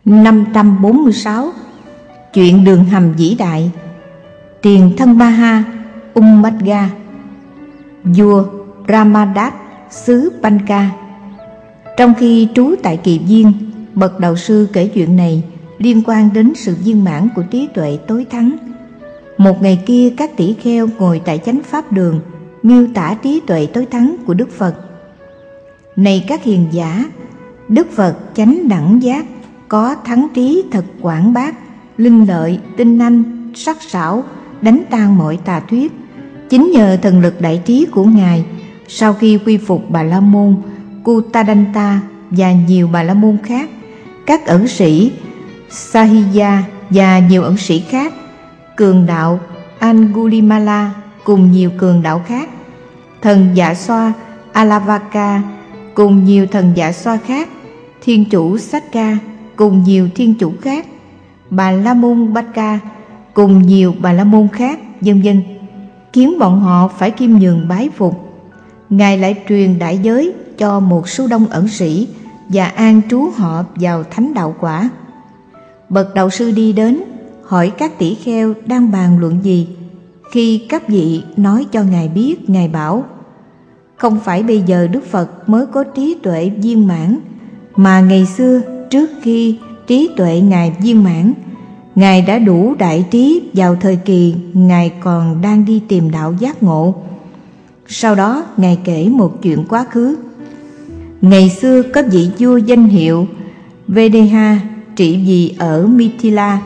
546. Chuyện đường hầm vĩ đại. Tiền thân Maha Ummadga, vua Brahmadat xứ Panka. Trong khi trú tại Kỳ Viên, bậc đạo sư kể chuyện này liên quan đến sự viên mãn của trí tuệ tối thắng. Một ngày kia, các tỷ kheo ngồi tại chánh pháp đường miêu tả trí tuệ tối thắng của Đức Phật. Này các hiền giả, Đức Phật chánh đẳng giác, có thắng trí thật quảng bác, linh lợi, tinh anh, sắc sảo, đánh tan mọi tà thuyết. Chính nhờ thần lực đại trí của Ngài, sau khi quy phục Bà La Môn Kutadanta và nhiều Bà La Môn khác, các ẩn sĩ Sahiya và nhiều ẩn sĩ khác, cường đạo Angulimala cùng nhiều cường đạo khác, thần Dạ Xoa Alavaka cùng nhiều thần Dạ Xoa khác, thiên chủ Satka cùng nhiều thiên chủ khác, Bà La Môn Baka cùng nhiều Bà La Môn khác, vân vân, khiến bọn họ phải khiêm nhường bái phục. Ngài lại truyền đại giới cho một số đông ẩn sĩ và an trú họ vào thánh đạo quả. Bậc đạo sư đi đến hỏi các tỷ kheo đang bàn luận gì. Khi các vị nói cho Ngài biết, Ngài bảo: không phải bây giờ Đức Phật mới có trí tuệ viên mãn, mà ngày xưa trước khi trí tuệ Ngài viên mãn, Ngài đã đủ đại trí vào thời kỳ Ngài còn đang đi tìm đạo giác ngộ. Sau đó Ngài kể một chuyện quá khứ. Ngày xưa có vị vua danh hiệu Vedeha trị vì ở Mithila.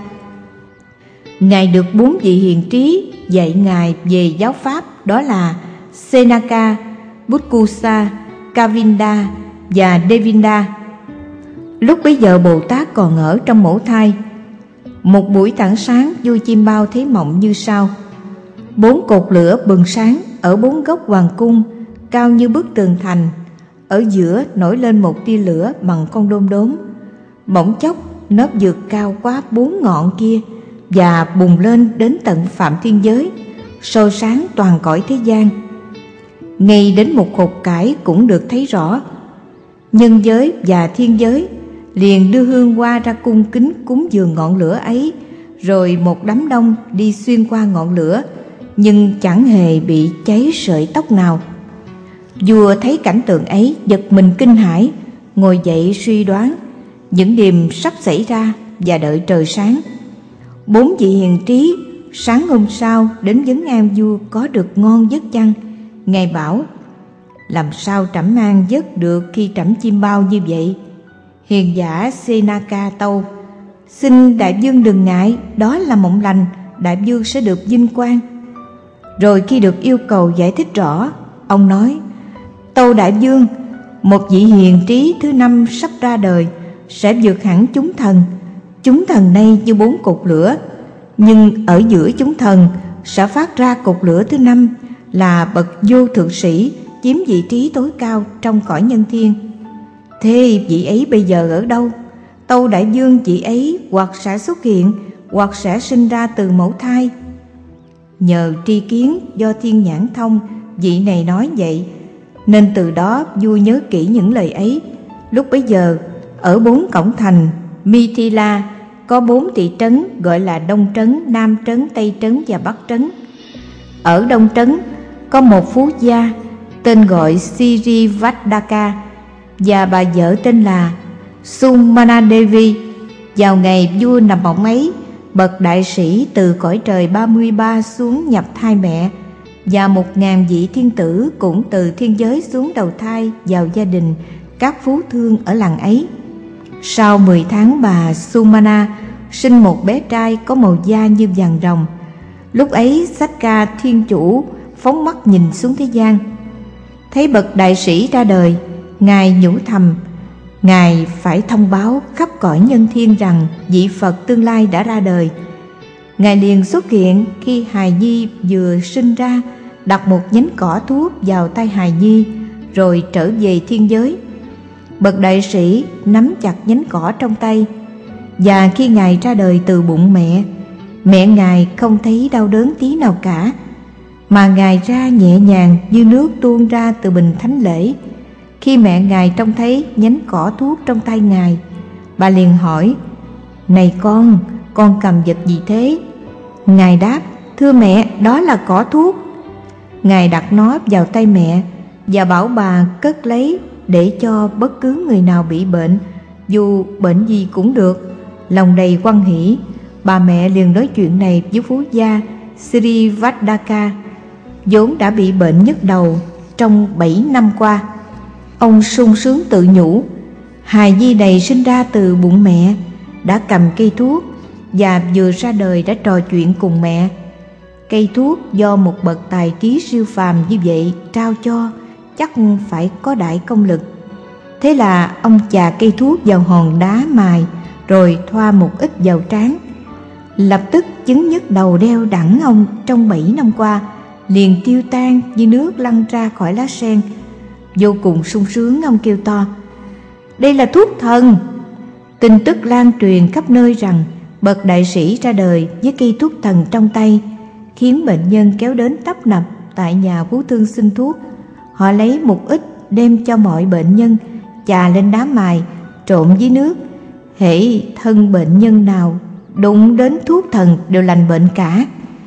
Ngài được 4 vị hiền trí dạy Ngài về giáo pháp, đó là Senaka, Butkusa, Kavinda và Devinda. Lúc bấy giờ Bồ Tát còn ở trong mẫu thai. Một buổi tảng sáng, vua Chim Bao thấy mộng như sau: 4 cột lửa bừng sáng ở 4 góc hoàng cung, cao như bức tường thành. Ở giữa nổi lên một tia lửa bằng con đom đóm. Bỗng chốc nó vượt cao quá 4 ngọn kia và bùng lên đến tận phạm thiên giới, soi sáng toàn cõi thế gian. Ngay đến một hột cải cũng được thấy rõ. Nhân giới và thiên giới liền đưa hương hoa ra cung kính cúng dường ngọn lửa ấy, rồi một đám đông đi xuyên qua ngọn lửa, nhưng chẳng hề bị cháy sợi tóc nào. Vua thấy cảnh tượng ấy giật mình kinh hãi, ngồi dậy suy đoán những điềm sắp xảy ra và đợi trời sáng. 4 vị hiền trí sáng hôm sau đến vấn an vua có được ngon giấc chăng. Ngài bảo: làm sao trẫm an giấc được khi trẫm Chim Bao như vậy? Hiền giả Senaka tâu: xin đại vương đừng ngại, đó là mộng lành, đại vương sẽ được vinh quang. Rồi khi được yêu cầu giải thích rõ, ông nói: tâu đại vương, một vị hiền trí thứ 5 sắp ra đời, sẽ vượt hẳn chúng thần. Chúng thần này như 4 cột lửa, nhưng ở giữa chúng thần sẽ phát ra cột lửa thứ 5 là bậc vô thượng sĩ, chiếm vị trí tối cao trong cõi nhân thiên. Thế vị ấy bây giờ ở đâu? Tâu đại vương, vị ấy hoặc sẽ xuất hiện, hoặc sẽ sinh ra từ mẫu thai. Nhờ tri kiến do thiên nhãn thông, vị này nói vậy, nên từ đó vua nhớ kỹ những lời ấy. Lúc bấy giờ, ở 4 cổng thành Mithila có 4 thị trấn gọi là Đông Trấn, Nam Trấn, Tây Trấn và Bắc Trấn. Ở Đông Trấn có một phú gia tên gọi Sirivadaka và bà vợ tên là Sumana Devi. Vào ngày vua nằm mộng ấy, bậc đại sĩ từ cõi trời 33 xuống nhập thai mẹ, và 1000 vị thiên tử cũng từ thiên giới xuống đầu thai vào gia đình các phú thương ở làng ấy. Sau 10 tháng, bà Sumana sinh một bé trai có màu da như vàng ròng. Lúc ấy Satka thiên chủ phóng mắt nhìn xuống thế gian, thấy bậc đại sĩ ra đời. Ngài nhủ thầm, Ngài phải thông báo khắp cõi nhân thiên rằng vị Phật tương lai đã ra đời. Ngài liền xuất hiện khi hài nhi vừa sinh ra, đặt một nhánh cỏ thuốc vào tay hài nhi, rồi trở về thiên giới. Bậc đại sĩ nắm chặt nhánh cỏ trong tay, và khi Ngài ra đời từ bụng mẹ, mẹ Ngài không thấy đau đớn tí nào cả, mà Ngài ra nhẹ nhàng như nước tuôn ra từ bình thánh lễ. Khi mẹ Ngài trông thấy nhánh cỏ thuốc trong tay Ngài, bà liền hỏi: Này con cầm vật gì thế? Ngài đáp: Thưa mẹ, đó là cỏ thuốc. Ngài đặt nó vào tay mẹ và bảo bà cất lấy để cho bất cứ người nào bị bệnh, dù bệnh gì cũng được. Lòng đầy hoan hỉ, bà mẹ liền nói chuyện này với phú gia Srivadaka, vốn đã bị bệnh nhức đầu trong 7 năm qua. Ông sung sướng tự nhủ: hài nhi này sinh ra từ bụng mẹ, đã cầm cây thuốc và vừa ra đời đã trò chuyện cùng mẹ. Cây thuốc do một bậc tài trí siêu phàm như vậy trao cho, chắc phải có đại công lực. Thế là ông chà cây thuốc vào hòn đá mài, rồi thoa một ít vào trán. Lập tức chứng nhức đầu đeo đẳng ông trong 7 năm qua liền tiêu tan như nước lăn ra khỏi lá sen. Vô cùng sung sướng, ông kêu to: đây là thuốc thần! Tin tức lan truyền khắp nơi rằng bậc đại sĩ ra đời với cây thuốc thần trong tay, khiến bệnh nhân kéo đến tấp nập tại nhà phú thương xin thuốc. Họ lấy một ít đem cho mọi bệnh nhân, chà lên đá mài trộn với nước. Hễ thân bệnh nhân nào đụng đến thuốc thần đều lành bệnh cả.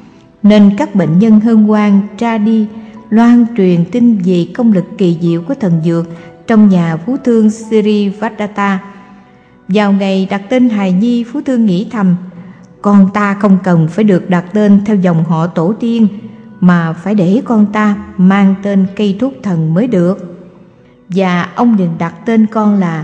Nên các bệnh nhân hân hoan ra đi loan truyền tin về công lực kỳ diệu của thần dược trong nhà phú thương Srivadata. Vào ngày đặt tên hài nhi, phú thương nghĩ thầm: con ta không cần phải được đặt tên theo dòng họ tổ tiên, mà phải để con ta mang tên cây thuốc thần mới được. Và ông liền đặt tên con là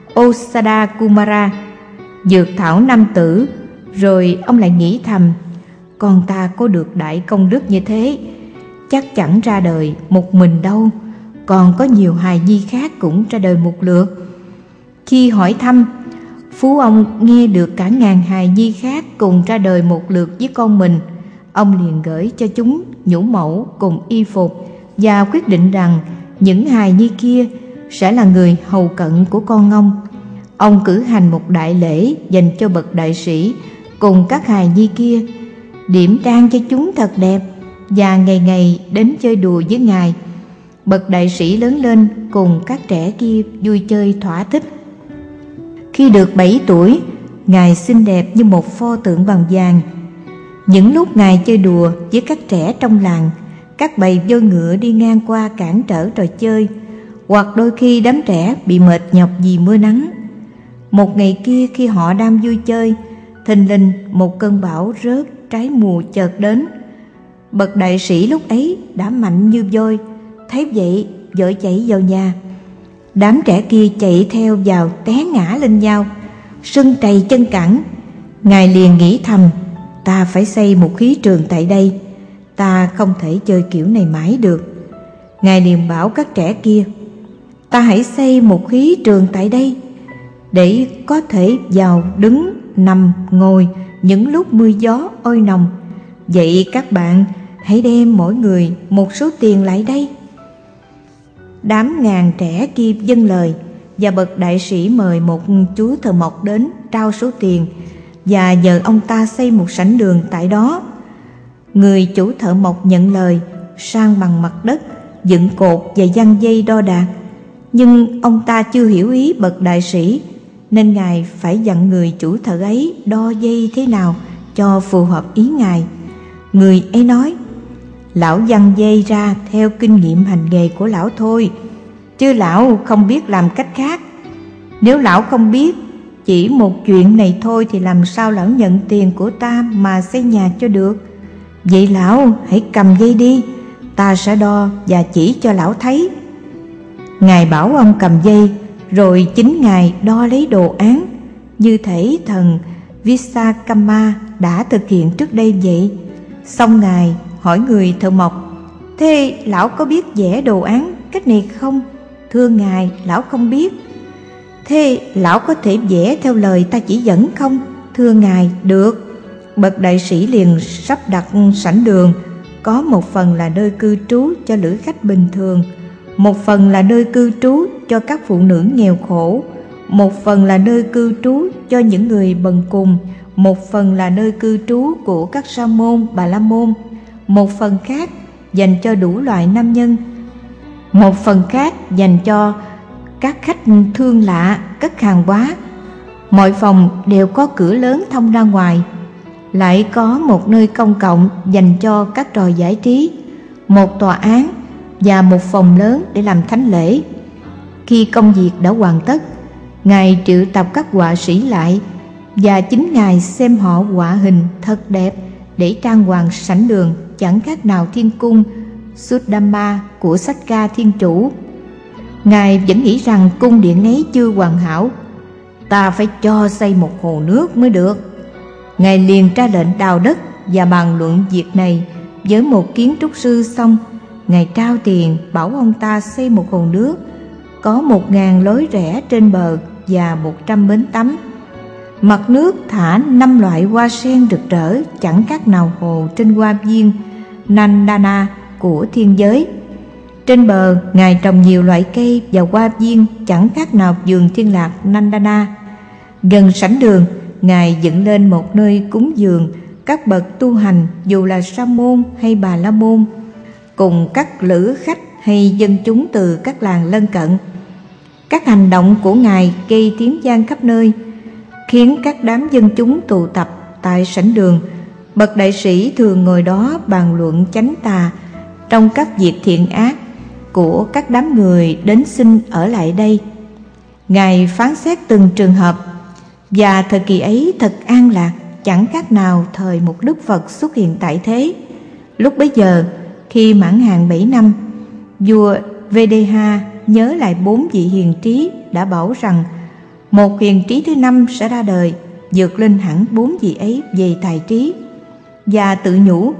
Osada Kumara, dược thảo nam tử. Rồi ông lại nghĩ thầm: con ta có được đại công đức như thế, chắc chẳng ra đời một mình đâu, còn có nhiều hài nhi khác cũng ra đời một lượt. Khi hỏi thăm, phú ông nghe được cả ngàn hài nhi khác cùng ra đời một lượt với con mình. Ông liền gửi cho chúng nhũ mẫu cùng y phục và quyết định rằng những hài nhi kia sẽ là người hầu cận của con ông. Ông cử hành một đại lễ dành cho bậc đại sĩ cùng các hài nhi kia, điểm trang cho chúng thật đẹp và ngày ngày đến chơi đùa với ngài. Bậc đại sĩ lớn lên cùng các trẻ kia vui chơi thỏa thích. Khi được 7 tuổi, ngài xinh đẹp như một pho tượng bằng vàng. Những lúc ngài chơi đùa với các trẻ trong làng, các bầy voi ngựa đi ngang qua cản trở trò chơi, hoặc đôi khi đám trẻ bị mệt nhọc vì mưa nắng. Một ngày kia, khi họ đang vui chơi, thình lình một cơn bão rớt trái mùa chợt đến. Bậc đại sĩ lúc ấy đã mạnh như voi, thấy vậy vội chạy vào nhà. Đám trẻ kia chạy theo vào té ngã lên nhau, sưng trầy chân cẳng. Ngài liền nghĩ thầm: ta phải xây một khí trường tại đây, ta không thể chơi kiểu này mãi được. Ngài liền bảo các trẻ kia: ta hãy xây một khí trường tại đây để có thể vào đứng, nằm, ngồi những lúc mưa gió oi nồng. Vậy các bạn hãy đem mỗi người một số tiền lại đây. Đám ngàn trẻ kia vâng lời, và bậc đại sĩ mời một chú thợ mộc đến trao số tiền và nhờ ông ta xây một sảnh đường tại đó. Người chủ thợ mộc nhận lời, san bằng mặt đất, dựng cột và giăng dây đo đạc. Nhưng ông ta chưa hiểu ý bậc đại sĩ, nên ngài phải dặn người chủ thợ ấy đo dây thế nào cho phù hợp ý ngài. Người ấy nói: lão giăng dây ra theo kinh nghiệm hành nghề của lão thôi, chứ lão không biết làm cách khác. Nếu lão không biết chỉ một chuyện này thôi thì làm sao lão nhận tiền của ta mà xây nhà cho được. Vậy lão hãy cầm dây đi, ta sẽ đo và chỉ cho lão thấy. Ngài bảo ông cầm dây, rồi chính ngài đo lấy đồ án như thể thần Vishwakarma đã thực hiện trước đây vậy. Xong ngài hỏi người thợ mộc: thế lão có biết vẽ đồ án cách này không? Thưa ngài, lão không biết. Thế lão có thể vẽ theo lời ta chỉ dẫn không? Thưa ngài, được. Bậc đại sĩ liền sắp đặt sảnh đường, có một phần là nơi cư trú cho lữ khách bình thường, một phần là nơi cư trú cho các phụ nữ nghèo khổ, một phần là nơi cư trú cho những người bần cùng, một phần là nơi cư trú của các sa môn, bà la môn, một phần khác dành cho đủ loại nam nhân, một phần khác dành cho các khách thương lạ cất hàng hóa, Mọi phòng đều có cửa lớn thông ra ngoài, lại có một nơi công cộng dành cho các trò giải trí, một tòa án và một phòng lớn để làm thánh lễ. Khi công việc đã hoàn tất, Ngài triệu tập các họa sĩ lại, và chính Ngài xem họ họa hình thật đẹp để trang hoàng sảnh đường chẳng khác nào thiên cung Suddhamma của sách ca Thiên Chủ. Ngài vẫn nghĩ rằng cung điện ấy chưa hoàn hảo, ta phải cho xây một hồ nước mới được. Ngài liền ra lệnh đào đất và bàn luận việc này với một kiến trúc sư. Xong, Ngài trao tiền bảo ông ta xây một hồ nước có 1000 lối rẽ trên bờ và 100 bến tắm. Mặt nước thả 5 loại hoa sen rực rỡ chẳng khác nào hồ trên hoa viên Nandana của thiên giới. Trên bờ, Ngài trồng nhiều loại cây và hoa viên chẳng khác nào vườn thiên lạc Nandana. Gần sảnh đường, Ngài dựng lên một nơi cúng dường các bậc tu hành, dù là sa môn hay bà la môn, cùng các lữ khách hay dân chúng từ các làng lân cận. Các hành động của Ngài gây tiếng vang khắp nơi, khiến các đám dân chúng tụ tập tại sảnh đường. Bậc đại sĩ thường ngồi đó bàn luận chánh tà trong các việc thiện ác của các đám người đến xin ở lại đây. Ngài phán xét từng trường hợp, và thời kỳ ấy thật an lạc, chẳng khác nào thời một Đức Phật xuất hiện tại thế. Lúc bấy giờ, khi mãn hạn 7 năm, vua Vedeha nhớ lại 4 vị hiền trí đã bảo rằng một hiền trí thứ 5 sẽ ra đời, vượt lên hẳn 4 vị ấy về tài trí, và tự nhủ: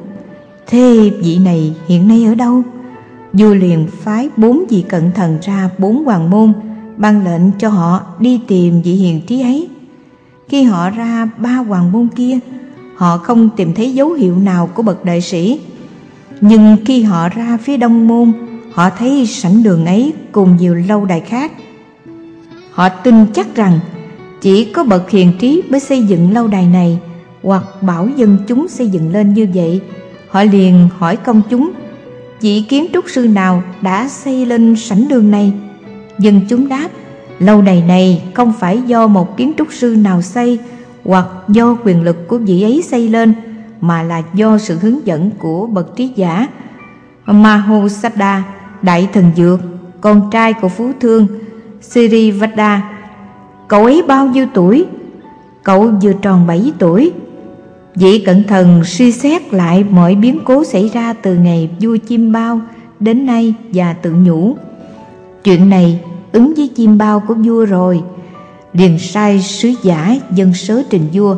thế vị này hiện nay ở đâu? Vua liền phái 4 vị cận thần ra 4 hoàng môn, ban lệnh cho họ đi tìm vị hiền trí ấy. Khi họ ra 3 hoàng môn kia, họ không tìm thấy dấu hiệu nào của bậc đại sĩ. Nhưng khi họ ra phía đông môn, họ thấy sảnh đường ấy cùng nhiều lâu đài khác. Họ tin chắc rằng chỉ có bậc hiền trí mới xây dựng lâu đài này, hoặc bảo dân chúng xây dựng lên như vậy. Họ liền hỏi công chúng: vị kiến trúc sư nào đã xây lên sảnh đường này? Dân chúng đáp: lâu đài này không phải do một kiến trúc sư nào xây, hoặc do quyền lực của vị ấy xây lên, mà là do sự hướng dẫn của bậc trí giả Mahosiddha, đại thần dược, con trai của phú thương Sirivada. Cậu ấy bao nhiêu tuổi? Cậu vừa tròn 7 tuổi. Vị cận thần suy xét lại mọi biến cố xảy ra từ ngày vua Chim Bao đến nay và tự nhủ: chuyện này ứng với chim bao của vua rồi. Liền sai sứ giả dâng sớ trình vua.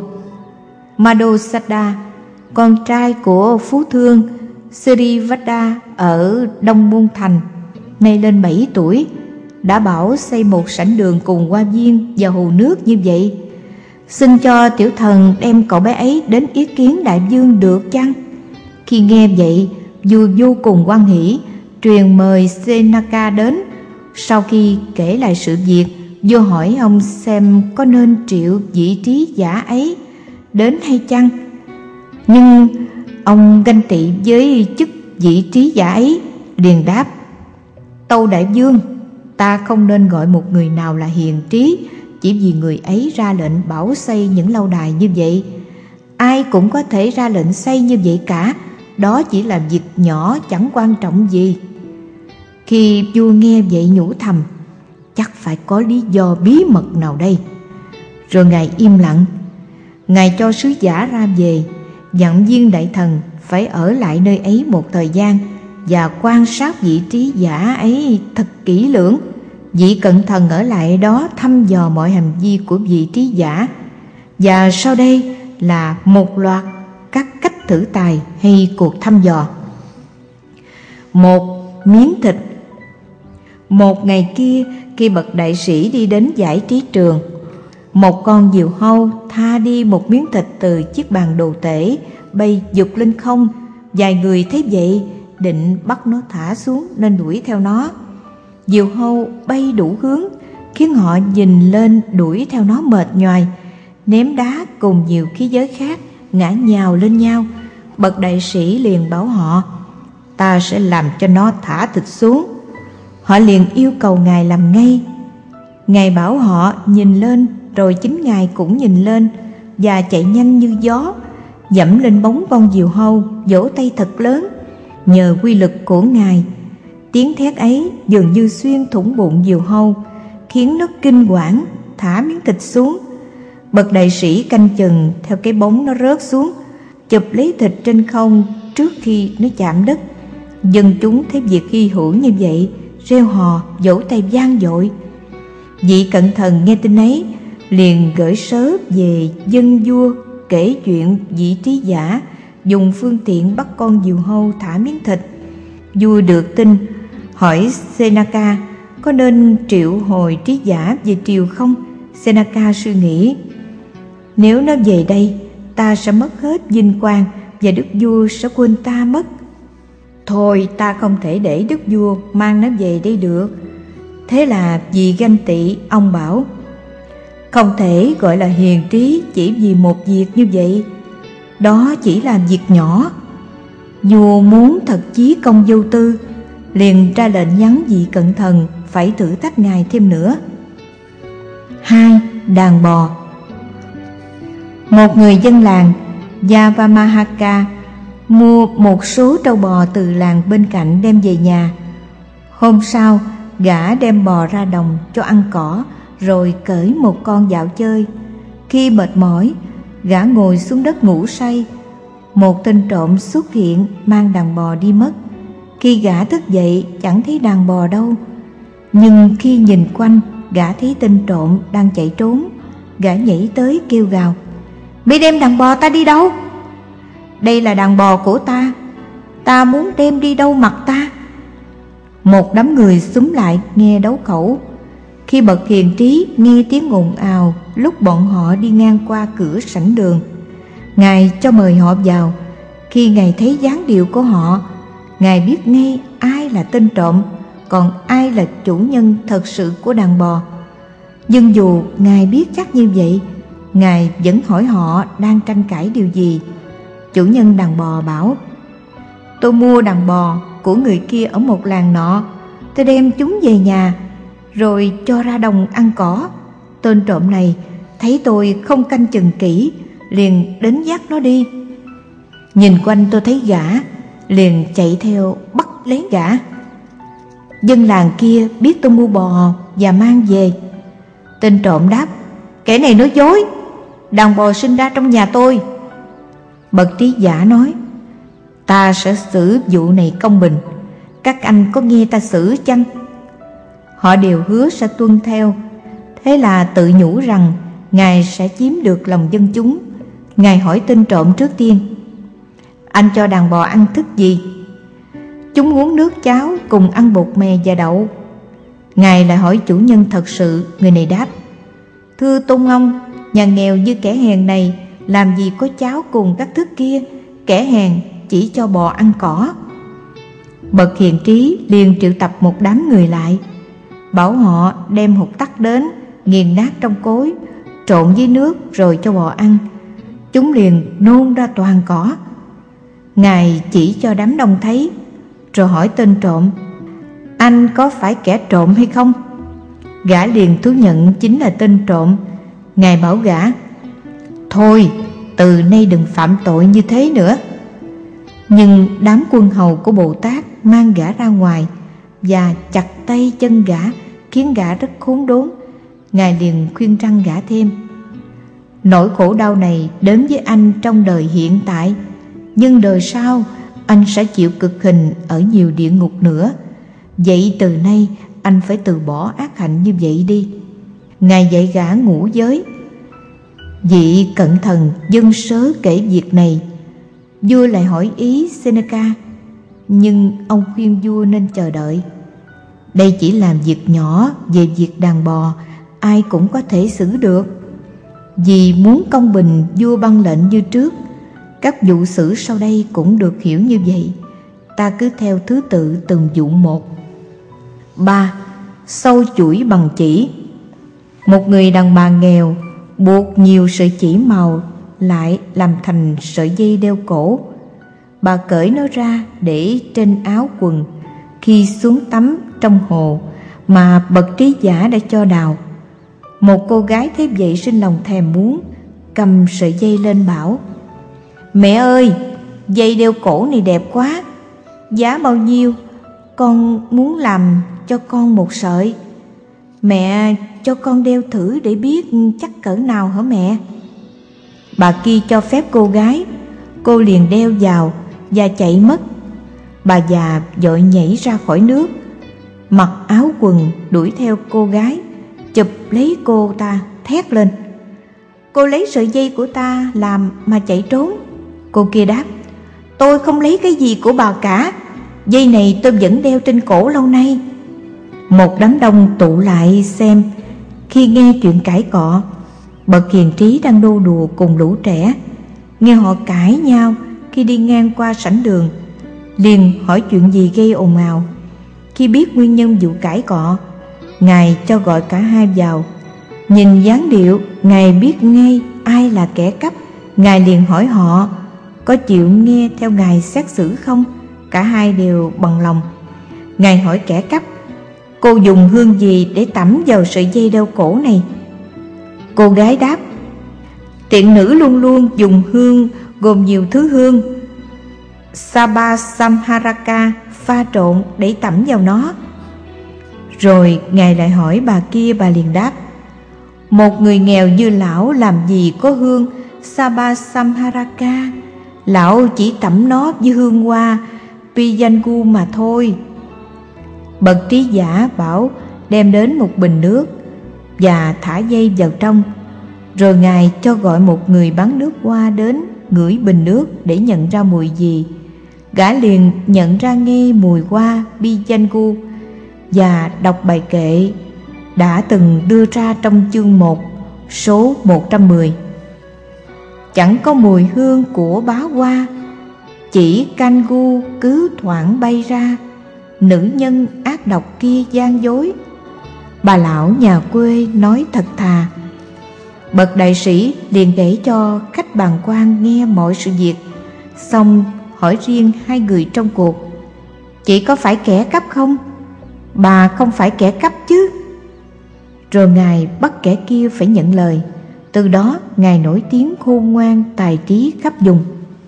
Madhusada, con trai của phú thương Sirivada ở Đông Môn Thành, nay lên 7 tuổi, đã bảo xây một sảnh đường cùng hoa viên và hồ nước như vậy. Xin cho tiểu thần đem cậu bé ấy đến ý kiến đại vương được chăng? Khi nghe vậy, vua vô cùng hoan hỉ, truyền mời Senaka đến. Sau khi kể lại sự việc, vua hỏi ông xem có nên triệu vị trí giả ấy đến hay chăng. Nhưng ông ganh tị với chức vị trí giả ấy, liền đáp: tâu đại vương, ta không nên gọi một người nào là hiền trí chỉ vì người ấy ra lệnh bảo xây những lâu đài như vậy. Ai cũng có thể ra lệnh xây như vậy cả, đó chỉ là việc nhỏ chẳng quan trọng gì. Khi vua nghe vậy nhủ thầm: chắc phải có lý do bí mật nào đây. Rồi Ngài im lặng. Ngài cho sứ giả ra về, dặn viên đại thần phải ở lại nơi ấy một thời gian và quan sát vị trí giả ấy thật kỹ lưỡng. Vị cận thần ở lại đó thăm dò mọi hành vi của vị trí giả. Và sau đây là một loạt các cách thử tài hay cuộc thăm dò. 1. Miếng thịt. Một ngày kia, khi bậc đại sĩ đi đến giải trí trường, một con diều hâu tha đi một miếng thịt từ chiếc bàn đồ tể, bay vụt lên không. Vài người thấy vậy định bắt nó thả xuống nên đuổi theo nó. Diều hâu bay đủ hướng, khiến họ nhìn lên đuổi theo nó mệt nhoài, ném đá cùng nhiều khí giới khác ngã nhào lên nhau. Bậc đại sĩ liền bảo họ: ta sẽ làm cho nó thả thịt xuống. Họ liền yêu cầu Ngài làm ngay. Ngài bảo họ nhìn lên rồi chính Ngài cũng nhìn lên và chạy nhanh như gió, dẫm lên bóng con diều hâu, vỗ tay thật lớn. Nhờ quy lực của Ngài, tiếng thét ấy dường như xuyên thủng bụng diều hâu, khiến nó kinh hoảng, thả miếng thịt xuống. Bậc đại sĩ canh chừng theo cái bóng nó rớt xuống, chụp lấy thịt trên không trước khi nó chạm đất. Dân chúng thấy việc hy hữu như vậy, reo hò, vỗ tay vang dội. Vị cận thần nghe tin ấy, liền gửi sớ về dân vua, kể chuyện vị trí giả dùng phương tiện bắt con diều hâu thả miếng thịt. Vua được tin, hỏi Seneca có nên triệu hồi trí giả về triều không. Seneca suy nghĩ, nếu nó về đây, ta sẽ mất hết vinh quang và đức vua sẽ quên ta mất. Thôi, ta không thể để đức vua mang nó về đây được. Thế là vì ganh tị, ông bảo, không thể gọi là hiền trí chỉ vì một việc như vậy. Đó chỉ là việc nhỏ. Vua muốn thật chí công vô tư, liền ra lệnh nhắn vị cận thần phải thử thách Ngài thêm nữa. 2. Đàn bò. Một người dân làng Yavamahaka mua một số trâu bò từ làng bên cạnh đem về nhà. Hôm sau, gã đem bò ra đồng cho ăn cỏ, rồi cởi một con dạo chơi. Khi mệt mỏi, gã ngồi xuống đất ngủ say. Một tên trộm xuất hiện mang đàn bò đi mất. Khi gã thức dậy chẳng thấy đàn bò đâu, nhưng khi nhìn quanh, gã thấy tên trộm đang chạy trốn. Gã nhảy tới kêu gào, "Mày đem đàn bò ta đi đâu?" "Đây là đàn bò của ta, ta muốn đem đi đâu mặc ta." Một đám người xúm lại nghe đấu khẩu. Khi bậc hiền trí nghe tiếng ồn ào lúc bọn họ đi ngang qua cửa sảnh đường, Ngài cho mời họ vào. Khi Ngài thấy dáng điệu của họ, Ngài biết ngay ai là tên trộm, còn ai là chủ nhân thật sự của đàn bò. Nhưng dù Ngài biết chắc như vậy, Ngài vẫn hỏi họ đang tranh cãi điều gì. Chủ nhân đàn bò bảo, "Tôi mua đàn bò của người kia ở một làng nọ. Tôi đem chúng về nhà, rồi cho ra đồng ăn cỏ. Tên trộm này thấy tôi không canh chừng kỹ, liền đến dắt nó đi. Nhìn quanh tôi thấy gã, liền chạy theo bắt lấy gã. Dân làng kia biết tôi mua bò và mang về." Tên trộm đáp, "Kẻ này nói dối, đàn bò sinh ra trong nhà tôi." Bậc trí giả nói, "Ta sẽ xử vụ này công bình, các anh có nghe ta xử chăng?" Họ đều hứa sẽ tuân theo. Thế là tự nhủ rằng Ngài sẽ chiếm được lòng dân chúng. Ngài hỏi tên trộm trước tiên, "Anh cho đàn bò ăn thức gì?" "Chúng uống nước cháo cùng ăn bột mè và đậu." Ngài lại hỏi chủ nhân thật sự. Người này đáp, "Thưa tôn ông, nhà nghèo như kẻ hèn này làm gì có cháo cùng các thức kia, kẻ hèn chỉ cho bò ăn cỏ." Bậc hiền trí liền triệu tập một đám người lại, bảo họ đem hột tắc đến, nghiền nát trong cối, trộn với nước rồi cho bò ăn. Chúng liền nôn ra toàn cỏ. Ngài chỉ cho đám đông thấy, rồi hỏi tên trộm, "Anh có phải kẻ trộm hay không?" Gã liền thú nhận chính là tên trộm. Ngài bảo gã, "Thôi, từ nay đừng phạm tội như thế nữa." Nhưng đám quân hầu của Bồ Tát mang gã ra ngoài và chặt tay chân gã, khiến gã rất khốn đốn. Ngài liền khuyên răn gã thêm, "Nỗi khổ đau này đến với anh trong đời hiện tại, nhưng đời sau anh sẽ chịu cực hình ở nhiều địa ngục nữa. Vậy từ nay anh phải từ bỏ ác hạnh như vậy đi." Ngài dạy gã ngũ giới. Vị cận thần dâng sớ kể việc này. Vua lại hỏi ý Seneca, nhưng ông khuyên vua nên chờ đợi. Đây chỉ là việc nhỏ, về việc đàn bò ai cũng có thể xử được. Vì muốn công bình, vua ban lệnh như trước. Các vụ xử sau đây cũng được hiểu như vậy. Ta cứ theo thứ tự từng vụ một. 3. Sâu chuỗi bằng chỉ. Một người đàn bà nghèo buộc nhiều sợi chỉ màu lại làm thành sợi dây đeo cổ. Bà cởi nó ra để trên áo quần khi xuống tắm trong hồ mà bậc trí giả đã cho đào. Một cô gái thấy vậy sinh lòng thèm muốn, cầm sợi dây lên bảo: "Mẹ ơi, dây đeo cổ này đẹp quá, giá bao nhiêu? Con muốn làm cho con một sợi. Mẹ cho con đeo thử để biết chắc cỡ nào hả mẹ?" Bà kia cho phép cô gái, cô liền đeo vào và chạy mất. Bà già vội nhảy ra khỏi nước, mặc áo quần đuổi theo cô gái, chụp lấy cô ta, thét lên: "Cô lấy sợi dây của ta làm mà chạy trốn." Cô kia đáp: "Tôi không lấy cái gì của bà cả, dây này tôi vẫn đeo trên cổ lâu nay." Một đám đông tụ lại xem. Khi nghe chuyện cãi cọ, bậc hiền trí đang nô đùa cùng lũ trẻ, nghe họ cãi nhau khi đi ngang qua sảnh đường, liền hỏi chuyện gì gây ồn ào. Khi biết nguyên nhân vụ cãi cọ, Ngài cho gọi cả hai vào. Nhìn dáng điệu, Ngài biết ngay ai là kẻ cắp. Ngài liền hỏi họ có chịu nghe theo Ngài xét xử không. Cả hai đều bằng lòng. Ngài hỏi kẻ cắp: "Cô dùng hương gì để tẩm vào sợi dây đeo cổ này?" Cô gái đáp: "Tiện nữ luôn luôn dùng hương gồm nhiều thứ hương Saba Samharaka pha trộn để tẩm vào nó." Rồi Ngài lại hỏi bà kia, bà liền đáp: "Một người nghèo như lão làm gì có hương Saba Samharaka, lão chỉ tẩm nó với hương hoa Pijangu mà thôi." Bậc trí giả bảo đem đến một bình nước và thả dây vào trong. Rồi Ngài cho gọi một người bán nước hoa đến ngửi bình nước để nhận ra mùi gì. Gã liền nhận ra ngay mùi hoa Pijangu và đọc bài kệ đã từng đưa ra trong chương 1, số 110: "Chẳng có mùi hương của bá hoa, chỉ canh gu cứ thoảng bay ra, nữ nhân ác độc kia gian dối." Bà lão nhà quê nói thật thà. Bậc đại sĩ liền để cho khách bàng quan nghe mọi sự việc, xong hỏi riêng hai người trong cuộc: "Chị có phải kẻ cắp không?" "Bà không phải kẻ cắp chứ." Rồi Ngài bắt kẻ kia phải nhận lời. Từ đó Ngài nổi tiếng khôn ngoan tài trí khắp vùng.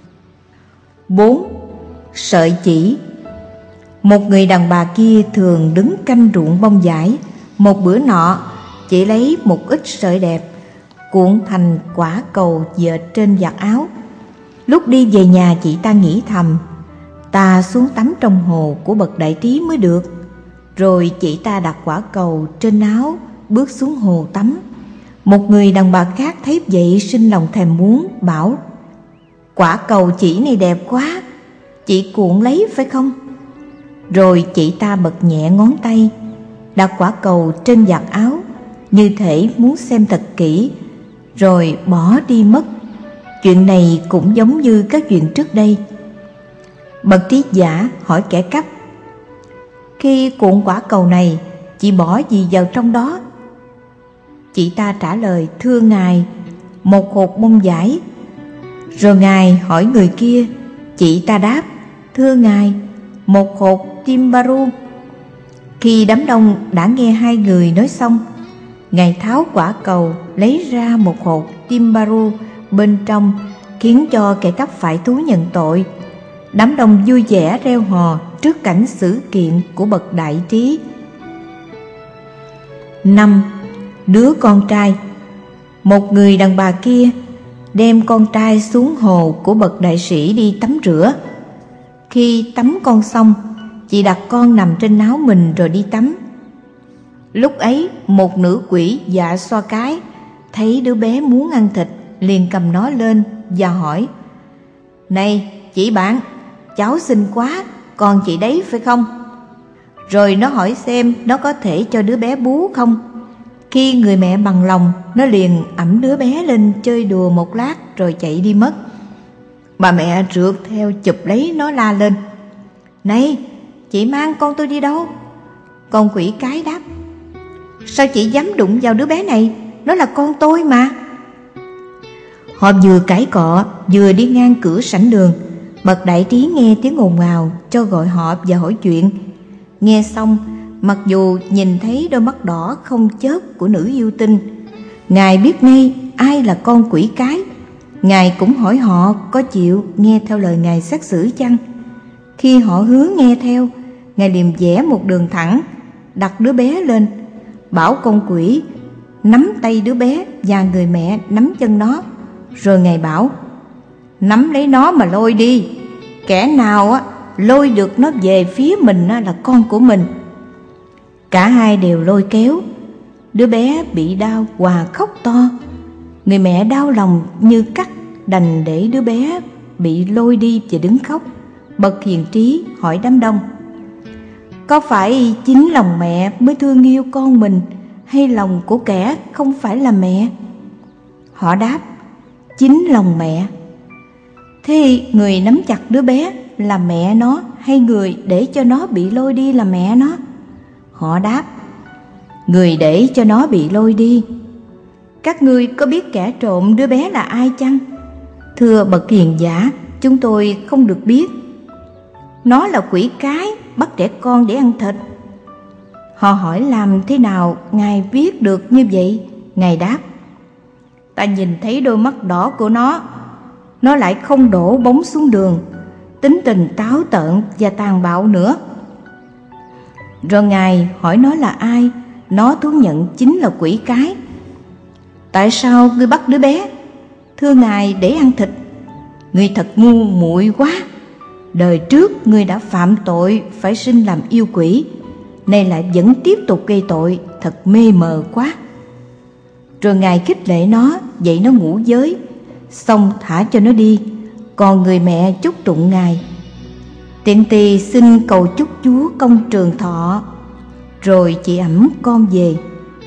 4. Sợi chỉ. Một người đàn bà kia thường đứng canh ruộng bông vải. Một bữa nọ, chị lấy một ít sợi đẹp, cuộn thành quả cầu dệt trên vạt áo. Lúc đi về nhà, chị ta nghĩ thầm: "Ta xuống tắm trong hồ của bậc đại trí mới được." Rồi chị ta đặt quả cầu trên áo, bước xuống hồ tắm. Một người đàn bà khác thấy vậy sinh lòng thèm muốn, bảo: "Quả cầu chỉ này đẹp quá, chị cuộn lấy phải không?" Rồi chị ta bật nhẹ ngón tay, đặt quả cầu trên vạt áo, như thể muốn xem thật kỹ, rồi bỏ đi mất. Chuyện này cũng giống như các chuyện trước đây. Bậc trí giả hỏi kẻ cắp: "Khi cuộn quả cầu này, chị bỏ gì vào trong đó?" Chị ta trả lời: "Thưa Ngài, một hột bông vải." Rồi Ngài hỏi người kia. Chị ta đáp: "Thưa Ngài, một hột timbaru." Khi đám đông đã nghe hai người nói xong, Ngài tháo quả cầu, lấy ra một hột timbaru bên trong, khiến cho kẻ cắp phải thú nhận tội. Đám đông vui vẻ reo hò trước cảnh xử kiện của bậc đại trí. 5. Đứa con trai. Một người đàn bà kia đem con trai xuống hồ của bậc đại sĩ đi tắm rửa. Khi tắm con xong, chị đặt con nằm trên áo mình rồi đi tắm. Lúc ấy một nữ quỷ dạ xoa cái thấy đứa bé muốn ăn thịt, liền cầm nó lên và hỏi: "Này chị bạn, cháu xinh quá, con chị đấy phải không?" Rồi nó hỏi xem nó có thể cho đứa bé bú không. Khi người mẹ bằng lòng, nó liền ẵm đứa bé lên chơi đùa một lát rồi chạy đi mất. Bà mẹ rượt theo chụp lấy nó, la lên: "Này, chị mang con tôi đi đâu?" Con quỷ cái đáp: "Sao chị dám đụng vào đứa bé này? Nó là con tôi mà." Họ vừa cãi cọ vừa đi ngang cửa sảnh đường. Bậc đại trí nghe tiếng ồn ào, cho gọi họ và hỏi chuyện. Nghe xong, mặc dù nhìn thấy đôi mắt đỏ không chớp của nữ yêu tinh, Ngài biết ngay ai là con quỷ cái. Ngài cũng hỏi họ có chịu nghe theo lời Ngài xét xử chăng? Khi họ hứa nghe theo, Ngài liền vẽ một đường thẳng, đặt đứa bé lên, bảo con quỷ nắm tay đứa bé và người mẹ nắm chân nó. Rồi Ngài bảo: nắm lấy nó mà lôi đi. Kẻ nào lôi được nó về phía mình là con của mình. Cả hai đều lôi kéo. Đứa bé bị đau òa khóc to. Người mẹ đau lòng như cắt, đành để đứa bé bị lôi đi và đứng khóc. Bậc hiền trí hỏi đám đông: có phải chính lòng mẹ mới thương yêu con mình, hay lòng của kẻ không phải là mẹ? Họ đáp: chính lòng mẹ. Thế người nắm chặt đứa bé là mẹ nó, hay người để cho nó bị lôi đi là mẹ nó? Họ đáp: người để cho nó bị lôi đi. Các ngươi có biết kẻ trộm đứa bé là ai chăng? Thưa bậc hiền giả, chúng tôi không được biết. Nó là quỷ cái bắt trẻ con để ăn thịt. Họ hỏi làm thế nào Ngài biết được như vậy? Ngài đáp: ta nhìn thấy đôi mắt đỏ của nó lại không đổ bóng xuống đường, tính tình táo tợn và tàn bạo nữa. Rồi Ngài hỏi nó là ai, nó thú nhận chính là quỷ cái. Tại sao ngươi bắt đứa bé? Thưa Ngài, để ăn thịt. Ngươi thật ngu muội quá. Đời trước ngươi đã phạm tội phải sinh làm yêu quỷ, nay lại vẫn tiếp tục gây tội, thật mê mờ quá. Rồi Ngài khích lệ nó, dạy nó ngũ giới, xong thả cho nó đi. Còn người mẹ chúc tụng Ngài: tiện tỳ xin cầu chúc Chúa công trường thọ. Rồi chị ẵm con về.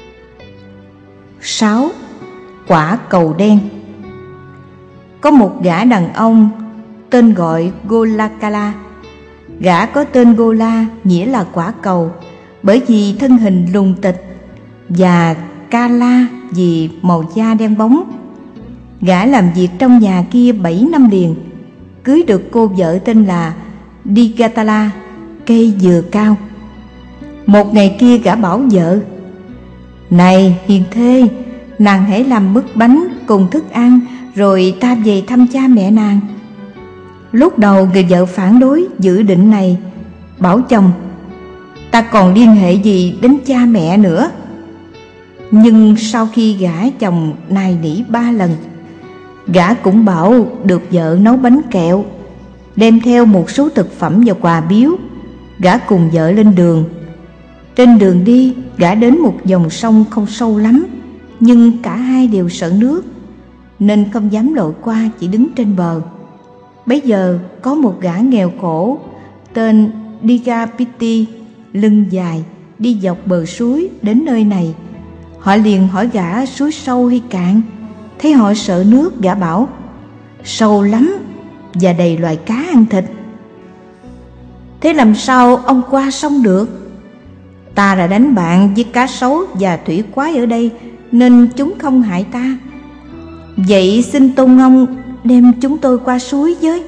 6. Quả cầu đen. Có một gã đàn ông tên gọi Golakala. Gã có tên Gola nghĩa là quả cầu, bởi vì thân hình lùn tịch, và Kala vì màu da đen bóng. Gã làm việc trong nhà kia 7 năm liền, cưới được cô vợ tên là Digatala, cây dừa cao. Một ngày kia gã bảo vợ: này hiền thê, nàng hãy làm mứt bánh cùng thức ăn, rồi ta về thăm cha mẹ nàng. Lúc đầu người vợ phản đối dự định này, bảo chồng: ta còn liên hệ gì đến cha mẹ nữa. Nhưng sau khi gả chồng nài nỉ 3 lần, gã cũng bảo được vợ nấu bánh kẹo, đem theo một số thực phẩm và quà biếu. Gã cùng vợ lên đường. Trên đường đi, gã đến một dòng sông không sâu lắm, nhưng cả hai đều sợ nước, nên không dám lội qua, chỉ đứng trên bờ. Bấy giờ có một gã nghèo khổ tên Digapiti, lưng dài, đi dọc bờ suối đến nơi này. Họ liền hỏi gã suối sâu hay cạn. Thấy họ sợ nước, gã bảo: sâu lắm và đầy loài cá ăn thịt. Thế làm sao ông qua sông được? Ta đã đánh bạn với cá sấu và thủy quái ở đây, nên chúng không hại ta. Vậy xin tôn ông đem chúng tôi qua suối với.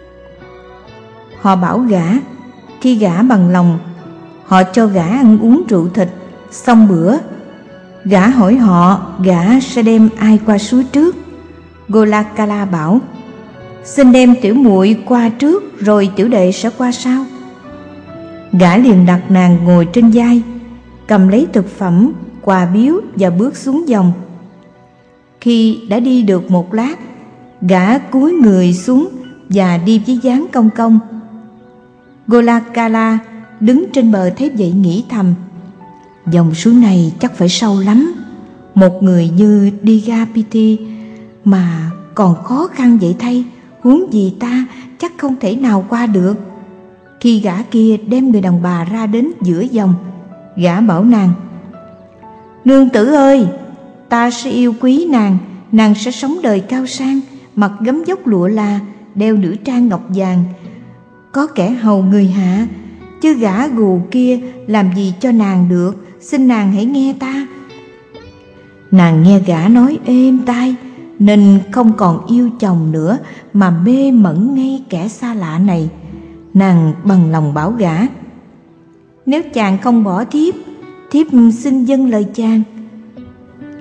Họ bảo gã. Khi gã bằng lòng, họ cho gã ăn uống rượu thịt. Xong bữa, gã hỏi họ gã sẽ đem ai qua suối trước. Golakala bảo: xin đem tiểu muội qua trước, rồi tiểu đệ sẽ qua sau. Gã liền đặt nàng ngồi trên vai, cầm lấy thực phẩm, quà biếu và bước xuống dòng. Khi đã đi được một lát, gã cúi người xuống và đi với dáng cong cong. Golakala đứng trên bờ thấy vậy nghĩ thầm: dòng suối này chắc phải sâu lắm. Một người như Digapiti mà còn khó khăn vậy thay, huống gì ta chắc không thể nào qua được. Khi gã kia đem người đàn bà ra đến giữa dòng, gã bảo nàng: nương tử ơi, ta sẽ yêu quý nàng, nàng sẽ sống đời cao sang, mặc gấm vóc lụa là, đeo nữ trang ngọc vàng, có kẻ hầu người hạ. Chứ gã gù kia làm gì cho nàng được, xin nàng hãy nghe ta. Nàng nghe gã nói êm tai, nên không còn yêu chồng nữa, mà mê mẩn ngay kẻ xa lạ này. Nàng bằng lòng bảo gã: nếu chàng không bỏ thiếp, thiếp xin dâng lời chàng.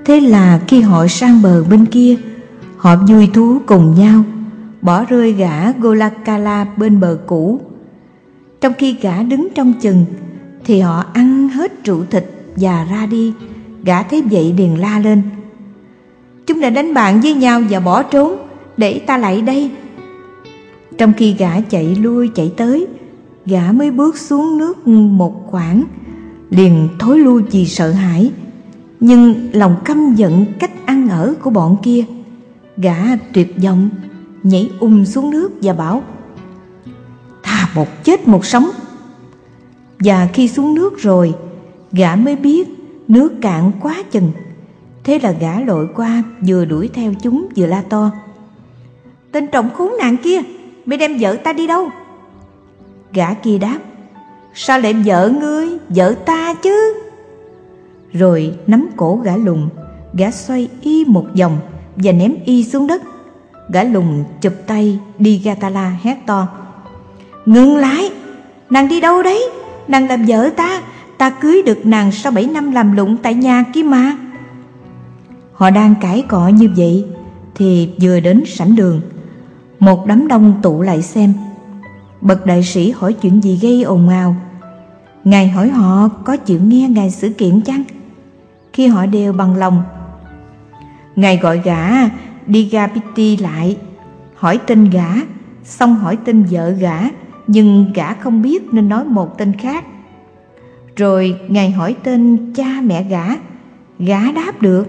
Thế là khi họ sang bờ bên kia, họ vui thú cùng nhau bỏ rơi gã Golakala bên bờ cũ. Trong khi gã đứng trong chừng thì họ ăn hết rượu thịt và ra đi. Gã thấy vậy liền la lên: "Chúng đã đánh bạn với nhau và bỏ trốn, để ta lại đây." Trong khi gã chạy lui chạy tới, gã mới bước xuống nước một khoảng, liền thối lui vì sợ hãi, nhưng lòng căm giận cách ăn ở của bọn kia. Gã tuyệt vọng nhảy xuống nước và bảo: "Thà một chết một sống." Và khi xuống nước rồi, gã mới biết nước cạn quá chừng. Thế là gã lội qua, vừa đuổi theo chúng vừa la to: "Tên trộm khốn nạn kia, mày đem vợ ta đi đâu?" Gã kia đáp: "Sao lại vợ ngươi, vợ ta chứ?" Rồi nắm cổ gã lùn, gã xoay y một vòng và ném y xuống đất. Gã lùn chụp tay Digatala hét to: "Ngừng lại! Nàng đi đâu đấy? Nàng là vợ ta, ta cưới được nàng sau 7 năm làm lụng tại nhà kia mà." Họ đang cãi cọ như vậy thì vừa đến sảnh đường. Một đám đông tụ lại xem. Bậc đại sĩ hỏi chuyện gì gây ồn ào. Ngài hỏi họ có chịu nghe Ngài xử kiện chăng? Khi họ đều bằng lòng, Ngài gọi gã Digapiti lại, hỏi tên gã, xong hỏi tên vợ gã, nhưng gã không biết nên nói một tên khác. Rồi Ngài hỏi tên cha mẹ gã đáp được.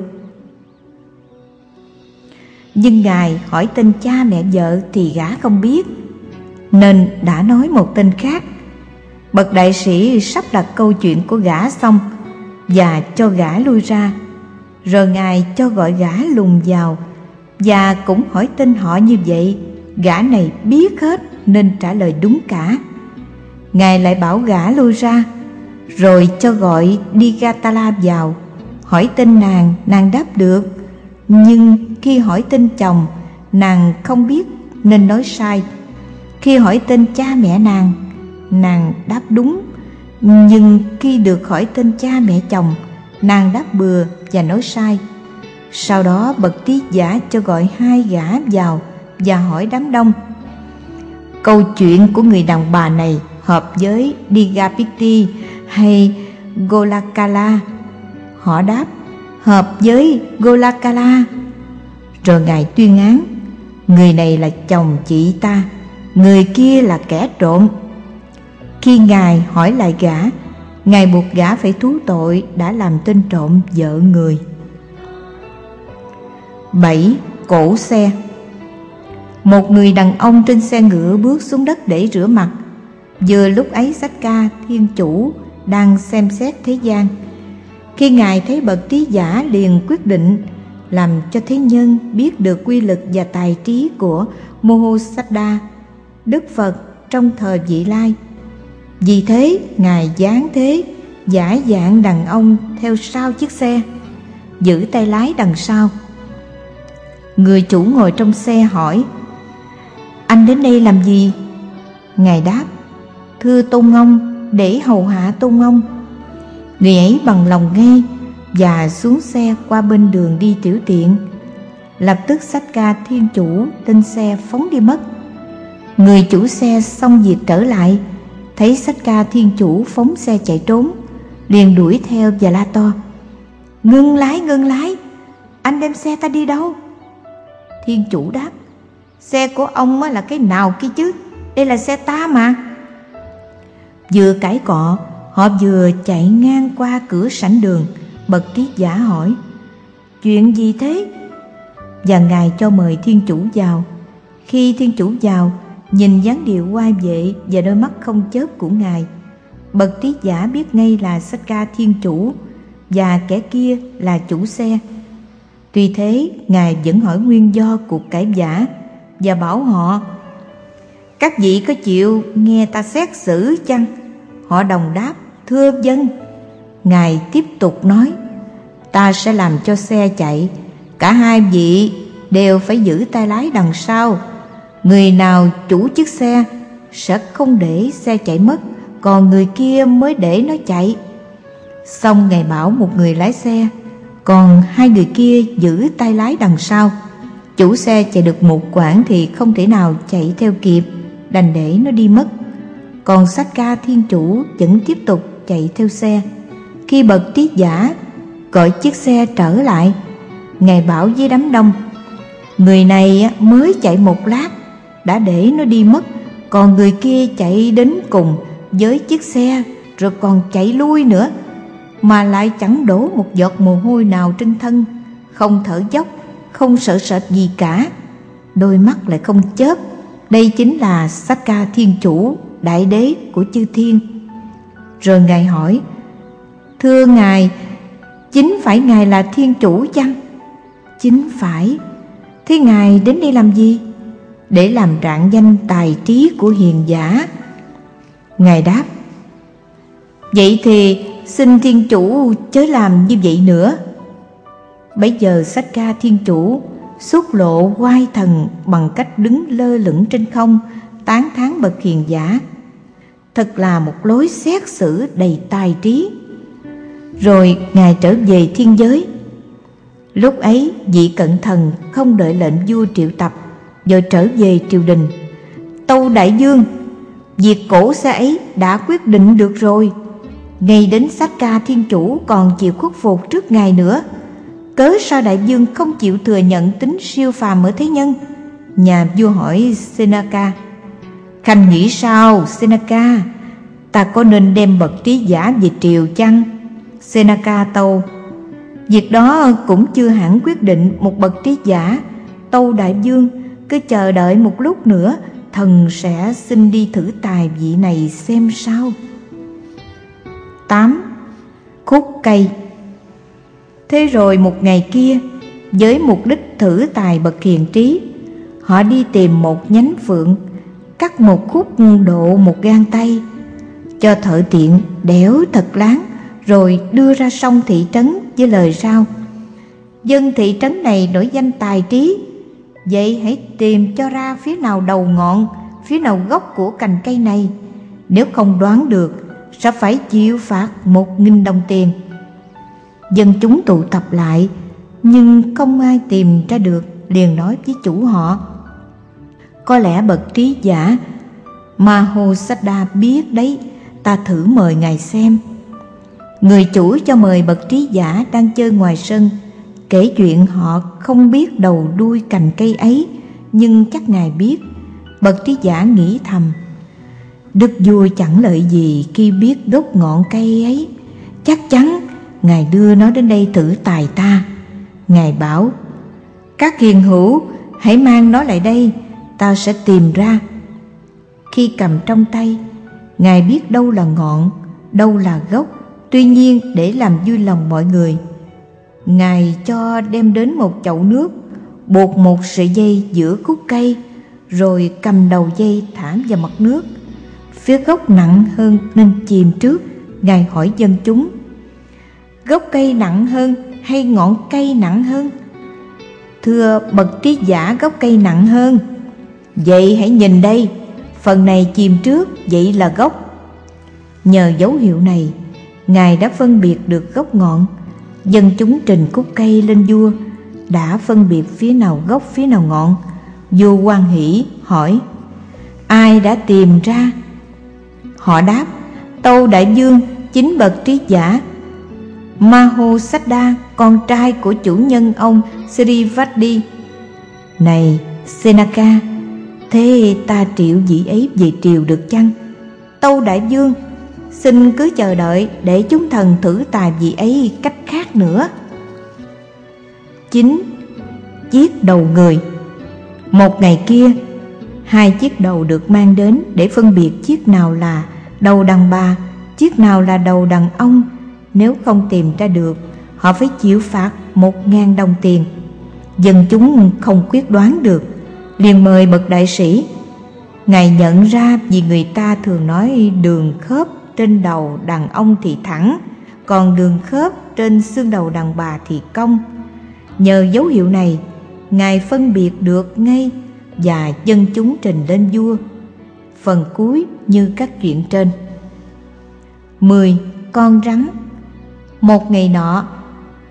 Nhưng Ngài hỏi tên cha mẹ vợ thì gã không biết, nên đã nói một tên khác. Bậc đại sĩ sắp đặt câu chuyện của gã xong và cho gã lui ra. Rồi Ngài cho gọi gã lùn vào và cũng hỏi tên họ như vậy. Gã này biết hết nên trả lời đúng cả. Ngài lại bảo gã lui ra, rồi cho gọi Digatala vào, hỏi tên nàng đáp được. Nhưng khi hỏi tên chồng, nàng không biết nên nói sai. Khi hỏi tên cha mẹ nàng đáp đúng. Nhưng khi được hỏi tên cha mẹ chồng, nàng đáp bừa và nói sai. Sau đó bậc trí giả cho gọi 2 gã vào và hỏi đám đông: "Câu chuyện của người đàn bà này hợp với Digapiti hay Golakala?" Họ đáp: "Hợp với Golakala." Rồi Ngài tuyên án: "Người này là chồng chị ta, người kia là kẻ trộm." Khi Ngài hỏi lại gã, Ngài buộc gã phải thú tội đã làm tên trộm vợ người. 7. Cổ xe. Một người đàn ông trên xe ngựa bước xuống đất để rửa mặt. Vừa lúc ấy Sakka Thiên Chủ đang xem xét thế gian. Khi Ngài thấy bậc trí giả, liền quyết định làm cho thế nhân biết được quy lực và tài trí của Mohosaddha, Đức Phật trong thời vị lai. Vì thế Ngài giáng thế, giả dạng đàn ông theo sau chiếc xe, giữ tay lái đằng sau. Người chủ ngồi trong xe hỏi: "Anh đến đây làm gì?" Ngài đáp: "Thưa Tôn Ông, để hầu hạ Tôn Ông." Người ấy bằng lòng nghe và xuống xe qua bên đường đi tiểu tiện. Lập tức Sakka Thiên Chủ lên xe phóng đi mất. Người chủ xe xong việc trở lại, thấy Sakka Thiên Chủ phóng xe chạy trốn, liền đuổi theo và la to: ngưng lái, anh đem xe ta đi đâu?" Thiên Chủ đáp: "Xe của ông là cái nào kia chứ, đây là xe ta mà." Vừa cãi cọ, họ vừa chạy ngang qua cửa sảnh đường. Bậc trí giả hỏi: "Chuyện gì thế?" Và Ngài cho mời Thiên Chủ vào. Khi Thiên Chủ vào, nhìn dáng điệu oai vệ và đôi mắt không chớp của Ngài, bậc trí giả biết ngay là Sakka Thiên Chủ và kẻ kia là chủ xe. Tuy thế, Ngài vẫn hỏi nguyên do cuộc cãi vã và bảo họ: "Các vị có chịu nghe ta xét xử chăng?" Họ đồng đáp: "Thưa vâng." Ngài tiếp tục nói: "Ta sẽ làm cho xe chạy. Cả 2 vị đều phải giữ tay lái đằng sau. Người nào chủ chiếc xe sẽ không để xe chạy mất, còn người kia mới để nó chạy." Xong Ngài bảo một người lái xe: còn hai người kia giữ tay lái đằng sau. Chủ xe chạy được một quãng thì không thể nào chạy theo kịp, đành để nó đi mất. Còn Sakka Thiên Chủ vẫn tiếp tục chạy theo xe. Khi bậc trí giả gọi chiếc xe trở lại, Ngài bảo với đám đông: người này mới chạy một lát đã để nó đi mất, còn người kia chạy đến cùng với chiếc xe rồi còn chạy lui nữa, mà lại chẳng đổ một giọt mồ hôi nào trên thân, không thở dốc, không sợ sệt gì cả, đôi mắt lại không chớp. Đây chính là Sakka Thiên Chủ, đại đế của chư thiên. Rồi Ngài hỏi: thưa Ngài, chính phải Ngài là Thiên Chủ chăng? Chính phải. Thế Ngài đến đây làm gì? Để làm rạng danh tài trí của hiền giả. Ngài đáp: vậy thì xin Thiên Chủ chớ làm như vậy nữa. Bấy giờ Sakka Thiên Chủ xuất lộ oai thần bằng cách đứng lơ lửng trên không, tán thán bậc hiền giả: thật là một lối xét xử đầy tài trí. Rồi Ngài trở về thiên giới. Lúc ấy vị cận thần không đợi lệnh vua triệu tập, rồi trở về triều đình: tâu đại vương, việc cổ xe ấy đã quyết định được rồi. Ngay đến Sakka Thiên Chủ còn chịu khuất phục trước Ngài nữa, cớ sao đại vương không chịu thừa nhận tính siêu phàm ở thế nhân? Nhà vua hỏi Senaka: khanh nghĩ sao Senaka? Ta có nên đem bậc trí giả về triều chăng? Senaka tâu: việc đó cũng chưa hẳn quyết định một bậc trí giả. Tâu đại vương, cứ chờ đợi một lúc nữa, thần sẽ xin đi thử tài vị này xem sao. 8. Khúc cây. Thế rồi một ngày kia, với mục đích thử tài bậc hiền trí, họ đi tìm một nhánh phượng, cắt một khúc độ một gang tay, cho thợ tiện đẽo thật láng, rồi đưa ra sông thị trấn với lời sau: dân thị trấn này nổi danh tài trí, vậy hãy tìm cho ra phía nào đầu ngọn, phía nào gốc của cành cây này. Nếu không đoán được sẽ phải chịu phạt 1.000 đồng tiền. Dân chúng tụ tập lại, nhưng không ai tìm ra được, liền nói với chủ họ: có lẽ bậc trí giả Mahosiddha biết đấy, ta thử mời ngài xem. Người chủ cho mời bậc trí giả đang chơi ngoài sân, kể chuyện họ không biết đầu đuôi cành cây ấy, nhưng chắc ngài biết. Bậc trí giả nghĩ thầm: đức vua chẳng lợi gì khi biết gốc ngọn cây ấy, chắc chắn ngài đưa nó đến đây thử tài ta. Ngài bảo: các hiền hữu hãy mang nó lại đây, ta sẽ tìm ra. Khi cầm trong tay, ngài biết đâu là ngọn, đâu là gốc. Tuy nhiên để làm vui lòng mọi người, ngài cho đem đến một chậu nước, buộc một sợi dây giữa khúc cây, rồi cầm đầu dây thả vào mặt nước. Phía gốc nặng hơn nên chìm trước. Ngài hỏi dân chúng: gốc cây nặng hơn hay ngọn cây nặng hơn? Thưa bậc trí giả, gốc cây nặng hơn. Vậy hãy nhìn đây, phần này chìm trước, vậy là gốc. Nhờ dấu hiệu này, ngài đã phân biệt được gốc ngọn. Dân chúng trình khúc cây lên vua, đã phân biệt phía nào gốc phía nào ngọn. Vua hoan hỉ hỏi: ai đã tìm ra? Họ đáp: tâu đại vương, chính bậc trí giả Mahosiddha, con trai của chủ nhân ông Srivadi. Này Senaka, thế ta triệu vị ấy về triều được chăng? Tâu đại vương, xin cứ chờ đợi để chúng thần thử tài vị ấy cách khác nữa. 9. Chiếc đầu người. Một ngày kia, 2 chiếc đầu được mang đến để phân biệt chiếc nào là đầu đàn bà, chiếc nào là đầu đàn ông. Nếu không tìm ra được, họ phải chịu phạt 1.000 đồng tiền. Dân chúng không quyết đoán được, liền mời bậc đại sĩ. Ngài nhận ra vì người ta thường nói đường khớp trên đầu đàn ông thì thẳng, còn đường khớp trên xương đầu đàn bà thì cong. Nhờ dấu hiệu này, Ngài phân biệt được ngay và dân chúng trình lên vua. Phần cuối như các chuyện trên. 10. Con rắn. Một ngày nọ,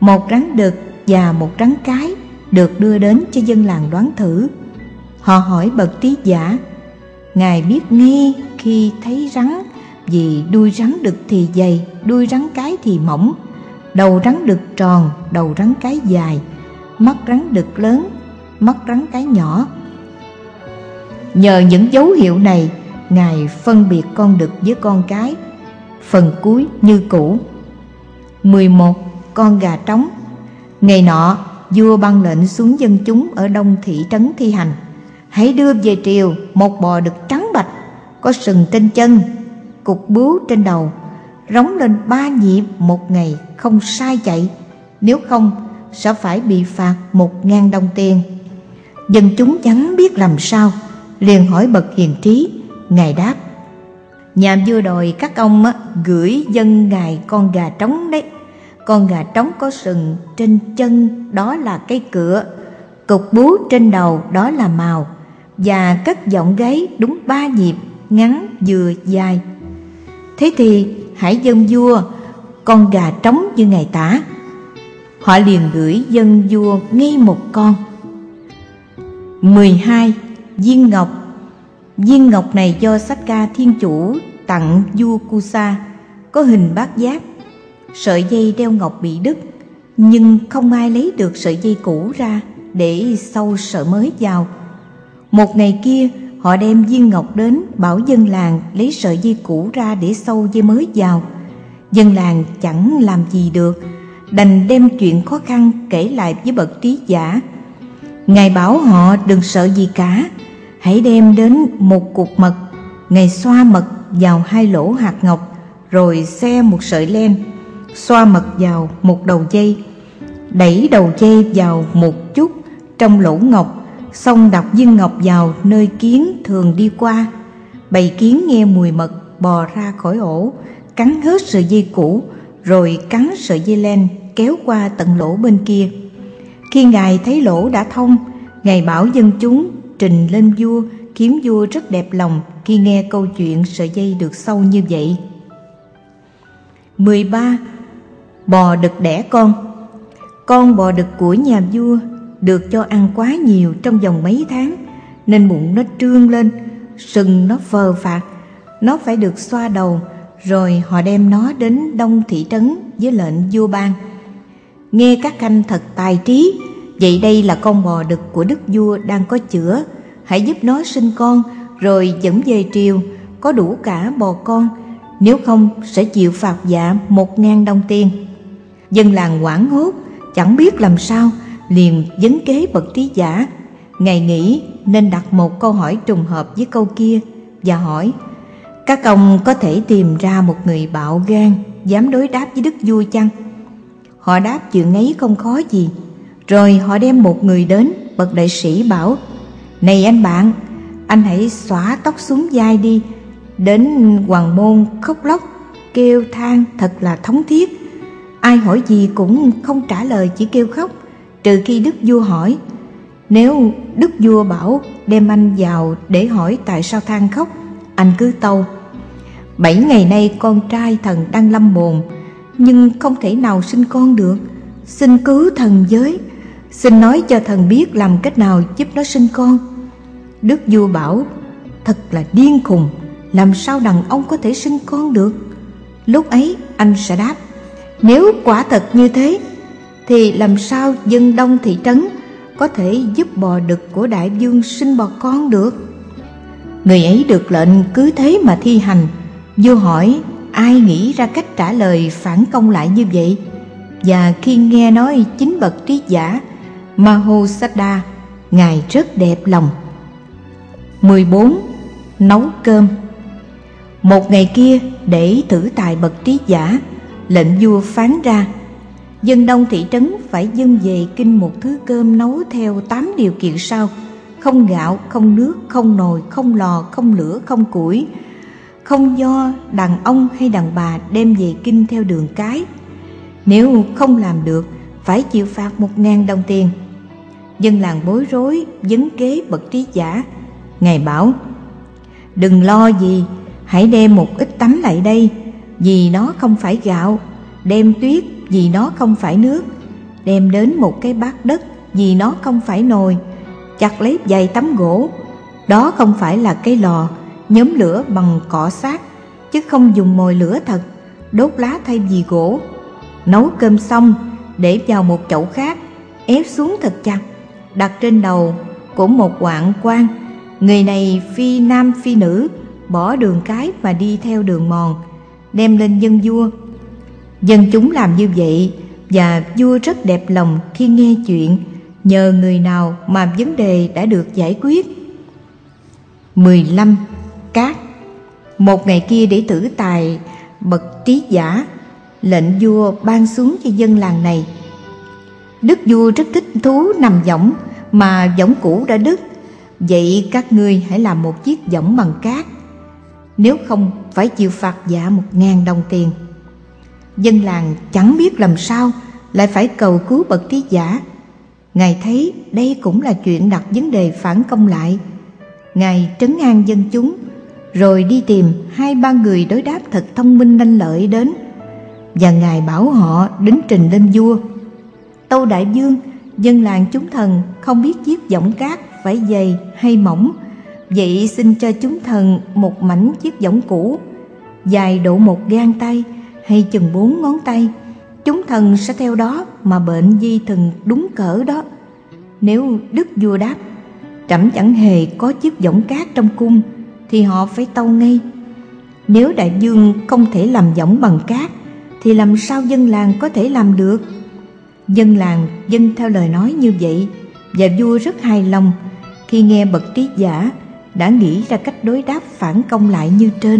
một rắn đực và một rắn cái được đưa đến cho dân làng đoán thử. Họ hỏi bậc trí giả. Ngài biết ngay khi thấy rắn, vì đuôi rắn đực thì dày, đuôi rắn cái thì mỏng, đầu rắn đực tròn, đầu rắn cái dài, mắt rắn đực lớn, mắt rắn cái nhỏ. Nhờ những dấu hiệu này, Ngài phân biệt con đực với con cái. Phần cuối như cũ. 11. Con gà trống. Ngày nọ, vua ban lệnh xuống dân chúng ở đông thị trấn thi hành: hãy đưa về triều một bò đực trắng bạch, có sừng trên chân, cục bướu trên đầu, rống lên 3 nhịp một ngày, không sai chạy. Nếu không, sẽ phải bị phạt 1000 đồng tiền. Dân chúng chẳng biết làm sao, liền hỏi bậc hiền trí. Ngài đáp: nhà vua đòi các ông gửi dân ngài con gà trống đấy. Con gà trống có sừng trên chân, đó là cái cựa, cục bướu trên đầu, đó là mào, và cất giọng gáy đúng 3 nhịp, ngắn vừa dài. Thế thì hãy dâng vua con gà trống như ngài tả. Họ liền gửi dâng vua ngay một con. 12. Viên ngọc. Viên ngọc này do Sakka Thiên Chủ tặng vua Kusa, có hình bát giác. Sợi dây đeo ngọc bị đứt, nhưng không ai lấy được sợi dây cũ ra để sâu sợi mới vào. Một ngày kia, họ đem viên ngọc đến, bảo dân làng lấy sợi dây cũ ra để sâu dây mới vào. Dân làng chẳng làm gì được, đành đem chuyện khó khăn kể lại với bậc trí giả. Ngài bảo họ đừng sợ gì cả, hãy đem đến một cục mật. Ngài xoa mật vào 2 lỗ hạt ngọc, rồi xe một sợi len, xoa mật vào một đầu dây, đẩy đầu dây vào một chút trong lỗ ngọc, xong đặt viên ngọc vào nơi kiến thường đi qua. Bầy kiến nghe mùi mật bò ra khỏi ổ, cắn hết sợi dây cũ, rồi cắn sợi dây len kéo qua tận lỗ bên kia. Khi Ngài thấy lỗ đã thông, Ngài bảo dân chúng trình lên vua, khiến vua rất đẹp lòng khi nghe câu chuyện sợi dây được sâu như vậy. 13. Bò đực đẻ con. Con bò đực của nhà vua được cho ăn quá nhiều trong vòng mấy tháng, nên bụng nó trương lên, sừng nó phờ phạc. Nó phải được xoa đầu, rồi họ đem nó đến đông thị trấn với lệnh vua ban. Nghe các khanh thật tài trí, vậy đây là con bò đực của đức vua đang có chữa, hãy giúp nó sinh con, rồi dẫn về triều, có đủ cả bò con, nếu không sẽ chịu phạt dạ 1000 đồng tiền. Dân làng hoảng hốt, chẳng biết làm sao, liền vấn kế bậc trí giả. Ngài nghĩ nên đặt một câu hỏi trùng hợp với câu kia, và hỏi: các ông có thể tìm ra một người bạo gan dám đối đáp với đức vua chăng? Họ đáp chuyện ấy không khó gì. Rồi họ đem một người đến, bậc đại sĩ bảo: này anh bạn, anh hãy xõa tóc xuống vai đi, đến hoàng môn khóc lóc kêu than thật là thống thiết. Ai hỏi gì cũng không trả lời, chỉ kêu khóc, trừ khi đức vua hỏi. Nếu đức vua bảo đem anh vào để hỏi tại sao than khóc, anh cứ tâu: 7 ngày nay con trai thần đang lâm bồn, nhưng không thể nào sinh con được, xin cứu thần với, xin nói cho thần biết làm cách nào giúp nó sinh con. Đức vua bảo: thật là điên khùng, làm sao đàn ông có thể sinh con được? Lúc ấy anh sẽ đáp: nếu quả thật như thế, thì làm sao dân đông thị trấn có thể giúp bò đực của đại vương sinh bò con được? Người ấy được lệnh cứ thế mà thi hành. Vua hỏi ai nghĩ ra cách trả lời phản công lại như vậy, và khi nghe nói chính bậc trí giả Mahosiddha, Ngài rất đẹp lòng. 14. Nấu cơm. Một ngày kia, để thử tài bậc trí giả, lệnh vua phán ra: dân đông thị trấn phải dâng về kinh một thứ cơm nấu theo 8 điều kiện sau: không gạo, không nước, không nồi, không lò, không lửa, không củi, không do đàn ông hay đàn bà đem về kinh theo đường cái. Nếu không làm được, phải chịu phạt 1000 đồng tiền. Dân làng bối rối vấn kế bậc trí giả. Ngài bảo: đừng lo gì, hãy đem một ít tắm lại đây, vì nó không phải gạo, đem tuyết, vì nó không phải nước, đem đến một cái bát đất, vì nó không phải nồi, chặt lấy vài tấm gỗ. Đó không phải là cái lò, nhóm lửa bằng cọ xác, chứ không dùng mồi lửa thật, đốt lá thay vì gỗ. Nấu cơm xong, để vào một chậu khác, ép xuống thật chặt, đặt trên đầu của một hoạn quan. Người này phi nam phi nữ, bỏ đường cái mà đi theo đường mòn, đem lên dân vua. Dân chúng làm như vậy, và vua rất đẹp lòng khi nghe chuyện, nhờ người nào mà vấn đề đã được giải quyết. 15. Cát. Một ngày kia, để thử tài bậc trí giả, lệnh vua ban xuống cho dân làng này. Đức vua rất thích thú nằm võng, mà võng cũ đã đứt. Vậy các ngươi hãy làm một chiếc võng bằng cát, nếu không phải chịu phạt dạ 1.000 đồng tiền. Dân làng chẳng biết làm sao, lại phải cầu cứu bậc trí giả. Ngài thấy đây cũng là chuyện đặt vấn đề phản công lại. Ngài trấn an dân chúng, rồi đi tìm 2-3 người đối đáp thật thông minh lanh lợi đến, và Ngài bảo họ đính trình lên vua. Tâu đại vương, dân làng chúng thần không biết chiếc võng cát phải dày hay mỏng, vậy xin cho chúng thần một mảnh chiếc võng cũ, dài độ 1 gang tay hay chừng 4 ngón tay. Chúng thần sẽ theo đó mà bệnh di thần đúng cỡ đó. Nếu đức vua đáp, trẫm chẳng hề có chiếc võng cát trong cung, thì họ phải tâu ngay. Nếu đại vương không thể làm võng bằng cát, thì làm sao dân làng có thể làm được? Dân làng dâng theo lời nói như vậy, và vua rất hài lòng khi nghe bậc trí giả đã nghĩ ra cách đối đáp phản công lại như trên.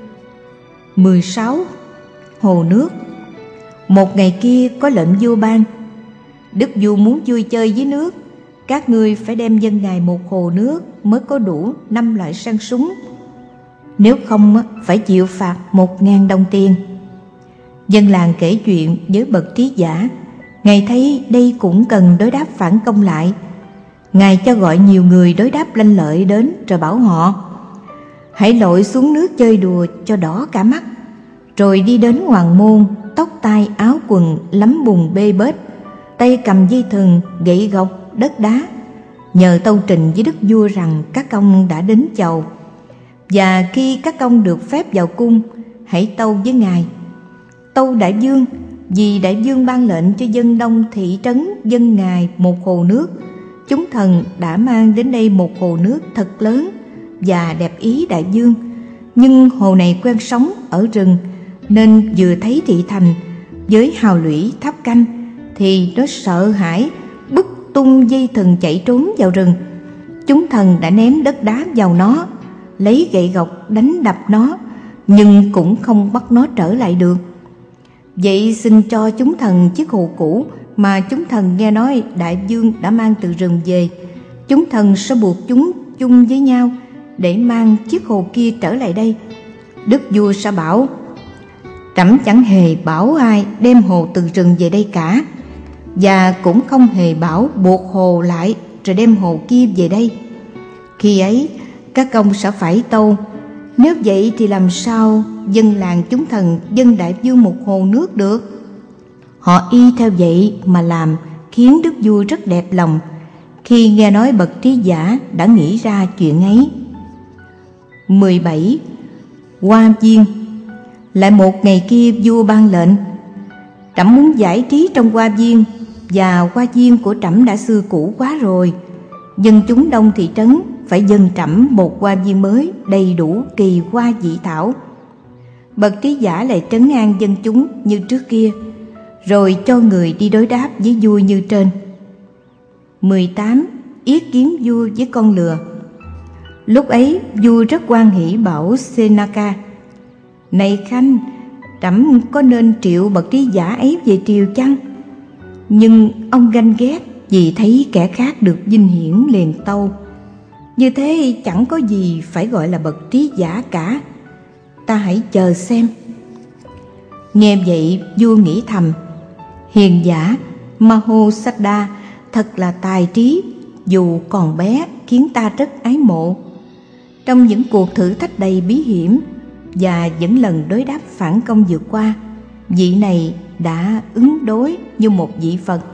16. Hồ nước. Một ngày kia có lệnh vua ban. Đức vua muốn vui chơi với nước, các ngươi phải đem dân ngài một hồ nước mới có đủ 5 loại săn súng, nếu không phải chịu phạt 1.000 đồng tiền. Dân làng kể chuyện với bậc trí giả. Ngài thấy đây cũng cần đối đáp phản công lại. Ngài cho gọi nhiều người đối đáp lanh lợi đến, rồi bảo họ: hãy lội xuống nước chơi đùa cho đỏ cả mắt, rồi đi đến hoàng môn, tóc tai áo quần lấm bùn bê bết, tay cầm dây thừng, gậy gộc, đất đá, nhờ tâu trình với đức vua rằng các công đã đến chầu. Và khi các công được phép vào cung, hãy tâu với ngài: tâu đại vương, vì đại vương ban lệnh cho dân đông thị trấn dân ngài một hồ nước, chúng thần đã mang đến đây một hồ nước thật lớn và đẹp ý đại vương. Nhưng hồ này quen sống ở rừng, nên vừa thấy thị thành với hào lũy tháp canh, thì nó sợ hãi bứt tung dây thừng chạy trốn vào rừng. Chúng thần đã ném đất đá vào nó, lấy gậy gộc đánh đập nó, nhưng cũng không bắt nó trở lại được. Vậy xin cho chúng thần chiếc hồ cũ mà chúng thần nghe nói đại vương đã mang từ rừng về. Chúng thần sẽ buộc chúng chung với nhau để mang chiếc hồ kia trở lại đây. Đức vua sẽ bảo: trẫm chẳng hề bảo ai đem hồ từ rừng về đây cả, và cũng không hề bảo buộc hồ lại rồi đem hồ kia về đây. Khi ấy các công sẽ phải tâu: nếu vậy thì làm sao dân làng chúng thần dâng đại vương một hồ nước được? Họ y theo vậy mà làm, khiến đức vua rất đẹp lòng khi nghe nói bậc trí giả đã nghĩ ra chuyện ấy. 17. Hoa viên. Lại một ngày kia vua ban lệnh: trẫm muốn giải trí trong hoa viên, và hoa viên của trẫm đã xưa cũ quá rồi. Dân chúng đông thị trấn phải dâng trẫm một hoa viên mới đầy đủ kỳ hoa dị thảo. Bậc trí giả lại trấn an dân chúng như trước kia, rồi cho người đi đối đáp với vua như trên. 18. Yết kiến vua với con lừa. Lúc ấy vua rất hoan hỉ bảo Senaka: này khanh, trẫm có nên triệu bậc trí giả ấy về triều chăng? Nhưng ông ganh ghét vì thấy kẻ khác được vinh hiển, liền tâu: như thế chẳng có gì phải gọi là bậc trí giả cả, ta hãy chờ xem. Nghe vậy vua nghĩ thầm: hiền giả Mahosada thật là tài trí, dù còn bé khiến ta rất ái mộ. Trong những cuộc thử thách đầy bí hiểm và những lần đối đáp phản công vượt qua, vị này đã ứng đối như một vị Phật,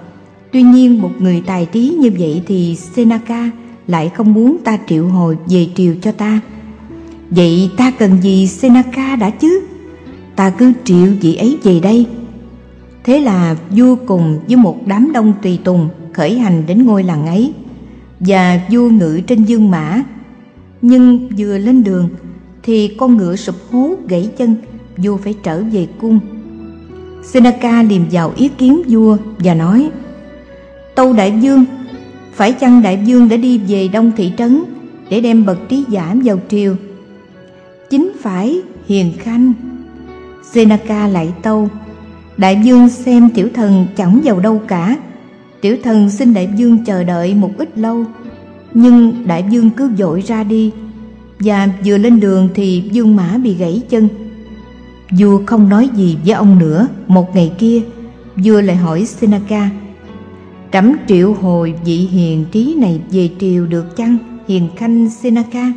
Tuy nhiên một người tài trí như vậy thì Seneca lại không muốn ta triệu hồi về triều cho ta. Vậy ta cần gì Seneca đã chứ? Ta cứ triệu vị ấy về đây. Thế là vua cùng với một đám đông tùy tùng khởi hành đến ngôi làng ấy, và vua ngự trên dương mã. Nhưng vừa lên đường thì con ngựa sụp hố gãy chân, vua phải trở về cung. Seneca liềm vào ý kiến vua và nói: Tâu đại vương, phải chăng đại vương đã đi về đông thị trấn để đem bậc trí giả vào triều? Chính phải, hiền khanh. Seneca lại tâu: Đại vương xem tiểu thần chẳng vào đâu cả. Tiểu thần xin đại vương chờ đợi một ít lâu, nhưng đại vương cứ vội ra đi. Và vừa lên đường thì vương mã bị gãy chân. Vua không nói gì với ông nữa. Một ngày kia, vua lại hỏi Seneca: Trẫm triệu hồi vị hiền trí này về triều được chăng, hiền khanh Seneca?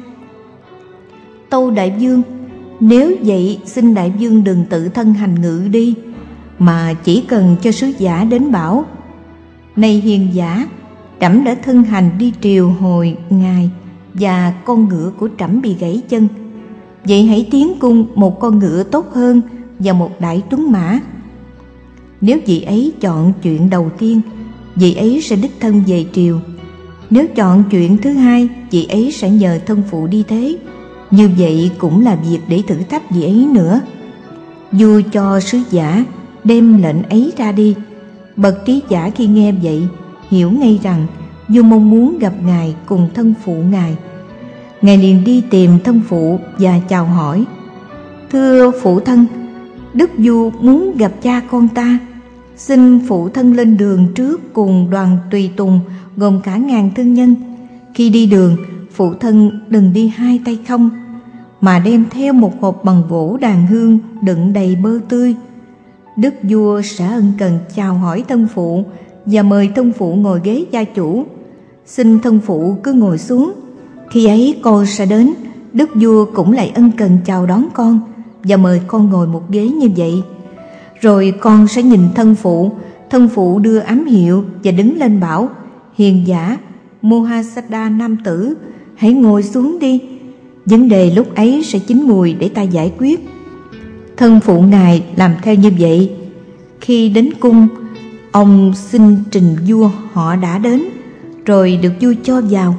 Tâu đại vương, nếu vậy xin đại vương đừng tự thân hành ngự đi, mà chỉ cần cho sứ giả đến bảo: Này hiền giả, trẫm đã thân hành đi triều hồi ngài, và con ngựa của trẫm bị gãy chân. Vậy hãy tiến cung một con ngựa tốt hơn và một đại tuấn mã. Nếu vị ấy chọn chuyện đầu tiên, vị ấy sẽ đích thân về triều. Nếu chọn chuyện thứ hai, vị ấy sẽ nhờ thân phụ đi thế. Như vậy cũng là việc để thử thách vị ấy nữa. Vua cho sứ giả đem lệnh ấy ra đi. Bậc trí giả khi nghe vậy hiểu ngay rằng vua mong muốn gặp ngài cùng thân phụ ngài. Ngài liền đi tìm thân phụ và chào hỏi: Thưa phụ thân, đức vua muốn gặp cha con ta. Xin phụ thân lên đường trước cùng đoàn tùy tùng gồm cả ngàn thương nhân. Khi đi đường, phụ thân đừng đi hai tay không, mà đem theo một hộp bằng gỗ đàn hương đựng đầy bơ tươi. Đức vua sẽ ân cần chào hỏi thân phụ và mời thân phụ ngồi ghế gia chủ. Xin thân phụ cứ ngồi xuống. Khi ấy con sẽ đến, đức vua cũng lại ân cần chào đón con và mời con ngồi một ghế như vậy. Rồi con sẽ nhìn thân phụ đưa ám hiệu và đứng lên bảo: Hiền giả Mohasada nam tử, hãy ngồi xuống đi. Vấn đề lúc ấy sẽ chín mùi để ta giải quyết. Thân phụ ngài làm theo như vậy. Khi đến cung, ông xin trình vua họ đã đến, rồi được vua cho vào.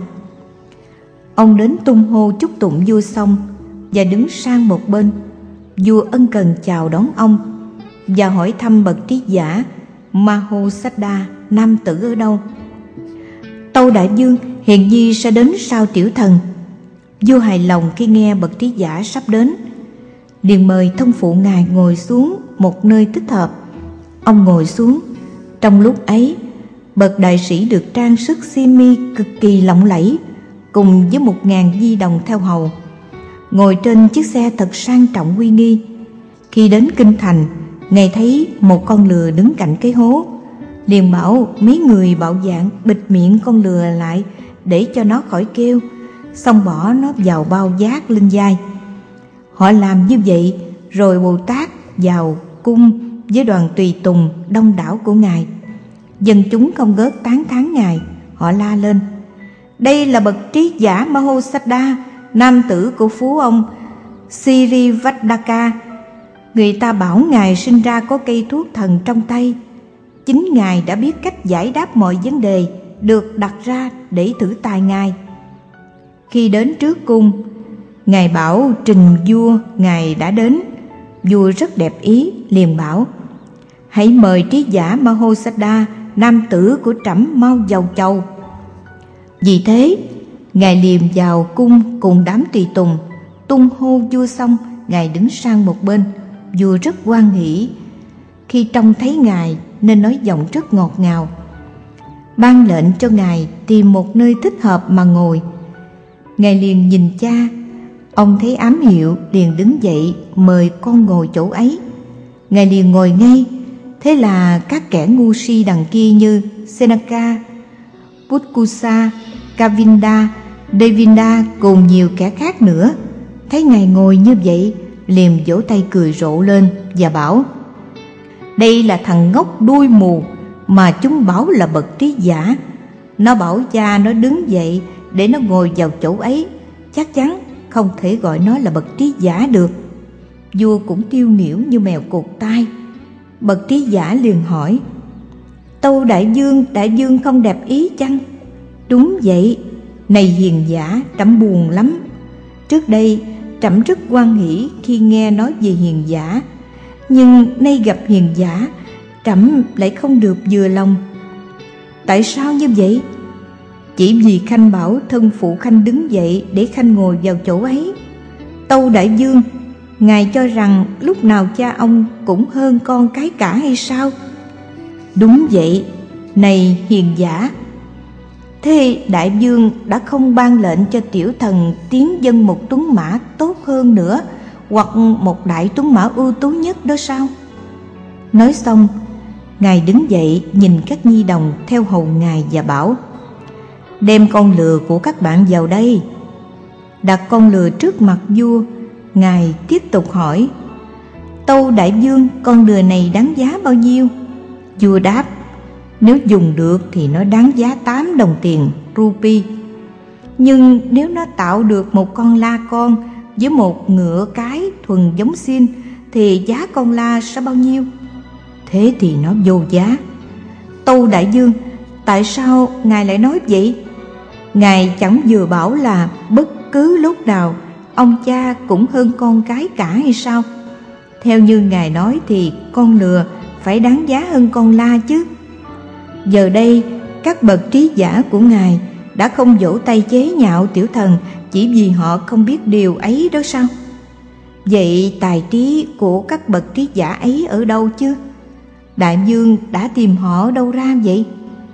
Ông đến tung hô chúc tụng vua xong và đứng sang một bên. Vua ân cần chào đón ông và hỏi thăm bậc trí giả Mahosada nam tử ở đâu. Tâu đại vương, hiền nhi sẽ đến sau tiểu thần. Vua hài lòng khi nghe bậc trí giả sắp đến, liền mời thân phụ ngài ngồi xuống một nơi thích hợp. Ông ngồi xuống. Trong lúc ấy, bậc đại sĩ được trang sức xiêm y cực kỳ lộng lẫy, cùng với 1000 di đồng theo hầu, ngồi trên chiếc xe thật sang trọng uy nghi. Khi đến kinh thành, ngài thấy một con lừa đứng cạnh cái hố, liền bảo mấy người bạo dạn bịt miệng con lừa lại để cho nó khỏi kêu, xong bỏ nó vào bao vác lên vai. Họ làm như vậy, rồi Bồ Tát vào cung với đoàn tùy tùng đông đảo của ngài. Dân chúng không ngớt tán thán ngài. Họ la lên: Đây là bậc trí giả Mahosada, nam tử của phú ông Sirivadaka. Người ta bảo ngài sinh ra có cây thuốc thần trong tay. Chính ngài đã biết cách giải đáp mọi vấn đề được đặt ra để thử tài ngài. Khi đến trước cung, ngài bảo trình vua ngài đã đến. Vua rất đẹp ý, liền bảo: Hãy mời trí giả Mahosada, nam tử của trẫm mau vào chầu. Vì thế, ngài liềm vào cung cùng đám tùy tùng, tung hô vua xong, ngài đứng sang một bên. Vua rất hoan hỉ khi trông thấy ngài, nên nói giọng rất ngọt ngào, ban lệnh cho ngài tìm một nơi thích hợp mà ngồi. Ngài liền nhìn cha. Ông thấy ám hiệu, liền đứng dậy mời con ngồi chỗ ấy. Ngài liền ngồi ngay. Thế là các kẻ ngu si đằng kia như Seneca, Putkusa, Kavinda, Devinda cùng nhiều kẻ khác nữa, thấy ngài ngồi như vậy, liền vỗ tay cười rộ lên và bảo: Đây là thằng ngốc đuôi mù, mà chúng bảo là bậc trí giả. Nó bảo cha nó đứng dậy để nó ngồi vào chỗ ấy, chắc chắn không thể gọi nó là bậc trí giả được. Vua cũng tiêu nghỉu như mèo cột tai. Bậc trí giả liền hỏi: Tâu đại vương không đẹp ý chăng? Đúng vậy, này hiền giả, trẫm buồn lắm. Trước đây trẫm rất hoan hỉ khi nghe nói về hiền giả, nhưng nay gặp hiền giả, trẫm lại không được vừa lòng. Tại sao như vậy? Chỉ vì khanh bảo thân phụ khanh đứng dậy để khanh ngồi vào chỗ ấy. Tâu đại vương, ngài cho rằng lúc nào cha ông cũng hơn con cái cả hay sao? Đúng vậy, này hiền giả. Thế đại vương đã không ban lệnh cho tiểu thần tiến dâng một tuấn mã tốt hơn nữa, hoặc một đại tuấn mã ưu tú nhất đó sao? Nói xong, ngài đứng dậy nhìn các nhi đồng theo hầu ngài và bảo: Đem con lừa của các bạn vào đây. Đặt con lừa trước mặt vua, ngài tiếp tục hỏi: Tâu đại vương, con lừa này đáng giá bao nhiêu? Vua đáp: Nếu dùng được thì nó đáng giá 8 đồng tiền rupee. Nhưng nếu nó tạo được một con la con với một ngựa cái thuần giống xin thì giá con la sẽ bao nhiêu? Thế thì nó vô giá. Tâu đại vương, tại sao ngài lại nói vậy? Ngài chẳng vừa bảo là bất cứ lúc nào ông cha cũng hơn con cái cả hay sao? Theo như ngài nói thì con lừa phải đáng giá hơn con la chứ. Giờ đây các bậc trí giả của ngài đã không vỗ tay chế nhạo tiểu thần chỉ vì họ không biết điều ấy đó sao? Vậy tài trí của các bậc trí giả ấy ở đâu chứ? Đại vương đã tìm họ đâu ra vậy?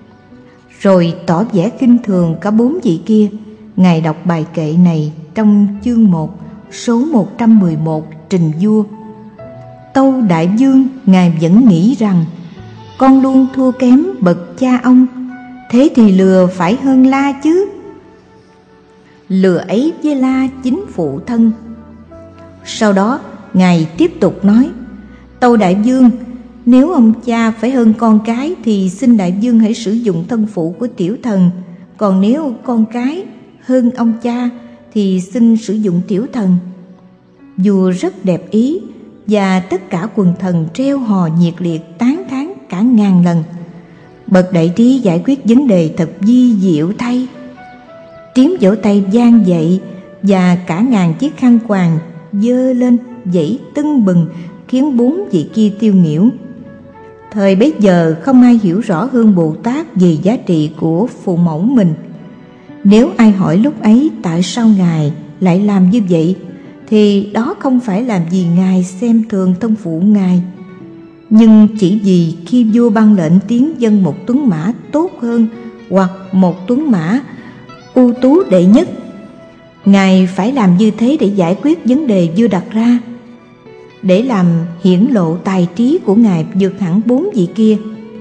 Rồi tỏ vẻ khinh thường cả 4 vị kia, ngài đọc bài kệ này trong chương 1, số 111 trình vua. Tâu đại vương, ngài vẫn nghĩ rằng con luôn thua kém bậc cha ông, thế thì lừa phải hơn la chứ. Lừa ấy với la chính phụ thân. Sau đó ngài tiếp tục nói: Tâu đại vương, nếu ông cha phải hơn con cái thì xin đại vương hãy sử dụng thân phụ của tiểu thần, còn nếu con cái hơn ông cha thì xin sử dụng tiểu thần. Vua rất đẹp ý, và tất cả quần thần treo hò nhiệt liệt tán thán cả ngàn lần. Bậc đại trí giải quyết vấn đề thật vi diệu thay. Tiếng vỗ tay vang dậy, và cả ngàn chiếc khăn quàng dơ lên dãy tưng bừng, khiến 4 vị kia tiêu nghỉu. Thời bấy giờ không ai hiểu rõ hơn Bồ Tát về giá trị của phụ mẫu mình. Nếu ai hỏi lúc ấy tại sao ngài lại làm như vậy, thì đó không phải làm vì ngài xem thường thân phụ ngài, nhưng chỉ vì khi vua ban lệnh tiến dâng một tuấn mã tốt hơn hoặc một tuấn mã ưu tú đệ nhất, ngài phải làm như thế để giải quyết vấn đề vua đặt ra, để làm hiển lộ tài trí của ngài vượt hẳn 4 vị kia.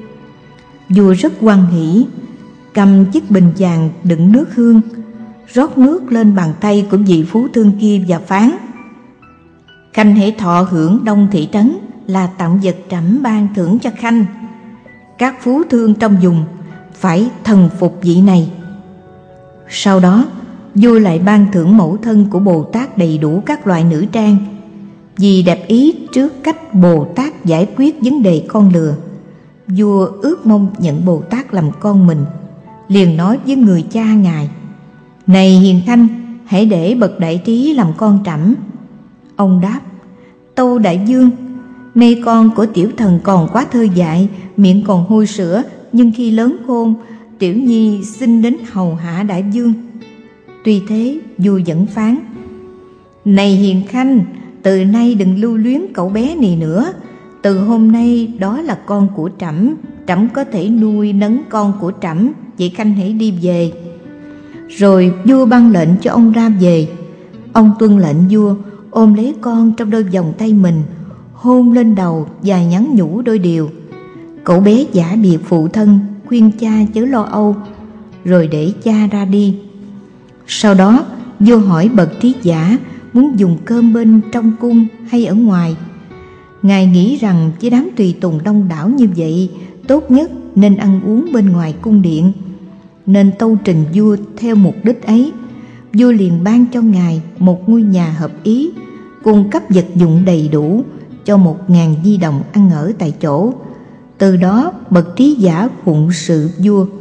Vua rất hoan hỉ, cầm chiếc bình vàng đựng nước hương, rót nước lên bàn tay của vị phú thương kia và phán: Khanh hãy thọ hưởng Đông thị trấn là tặng vật trẫm ban thưởng cho khanh. Các phú thương trong vùng phải thần phục vị này. Sau đó vua lại ban thưởng mẫu thân của Bồ Tát đầy đủ các loại nữ trang, vì đẹp ý trước cách Bồ Tát giải quyết vấn đề con lừa. Vua ước mong nhận Bồ Tát làm con mình, liền nói với người cha ngài: Này hiền khanh, hãy để bậc đại trí làm con trẫm. Ông đáp: Tâu đại vương, nay con của tiểu thần còn quá thơ dại, miệng còn hôi sữa, nhưng khi lớn khôn, tiểu nhi xin đến hầu hạ đại vương. Tuy thế, vua vẫn phán: Này hiền khanh, từ nay đừng lưu luyến cậu bé này nữa. Từ hôm nay đó là con của trẫm, trẫm có thể nuôi nấng con của trẫm, vậy khanh hãy đi về. Rồi vua ban lệnh cho ông ra về. Ông tuân lệnh vua, ôm lấy con trong đôi vòng tay mình, hôn lên đầu và nhắn nhủ đôi điều. Cậu bé giả biệt phụ thân, khuyên cha chớ lo âu, rồi để cha ra đi. Sau đó vua hỏi bậc trí giả muốn dùng cơm bên trong cung hay ở ngoài. Ngài nghĩ rằng với đám tùy tùng đông đảo như vậy, tốt nhất nên ăn uống bên ngoài cung điện, nên tâu trình vua theo mục đích ấy. Vua liền ban cho ngài một ngôi nhà hợp ý, cung cấp vật dụng đầy đủ cho 1000 di đồng ăn ở tại chỗ. Từ đó bậc trí giả phụng sự vua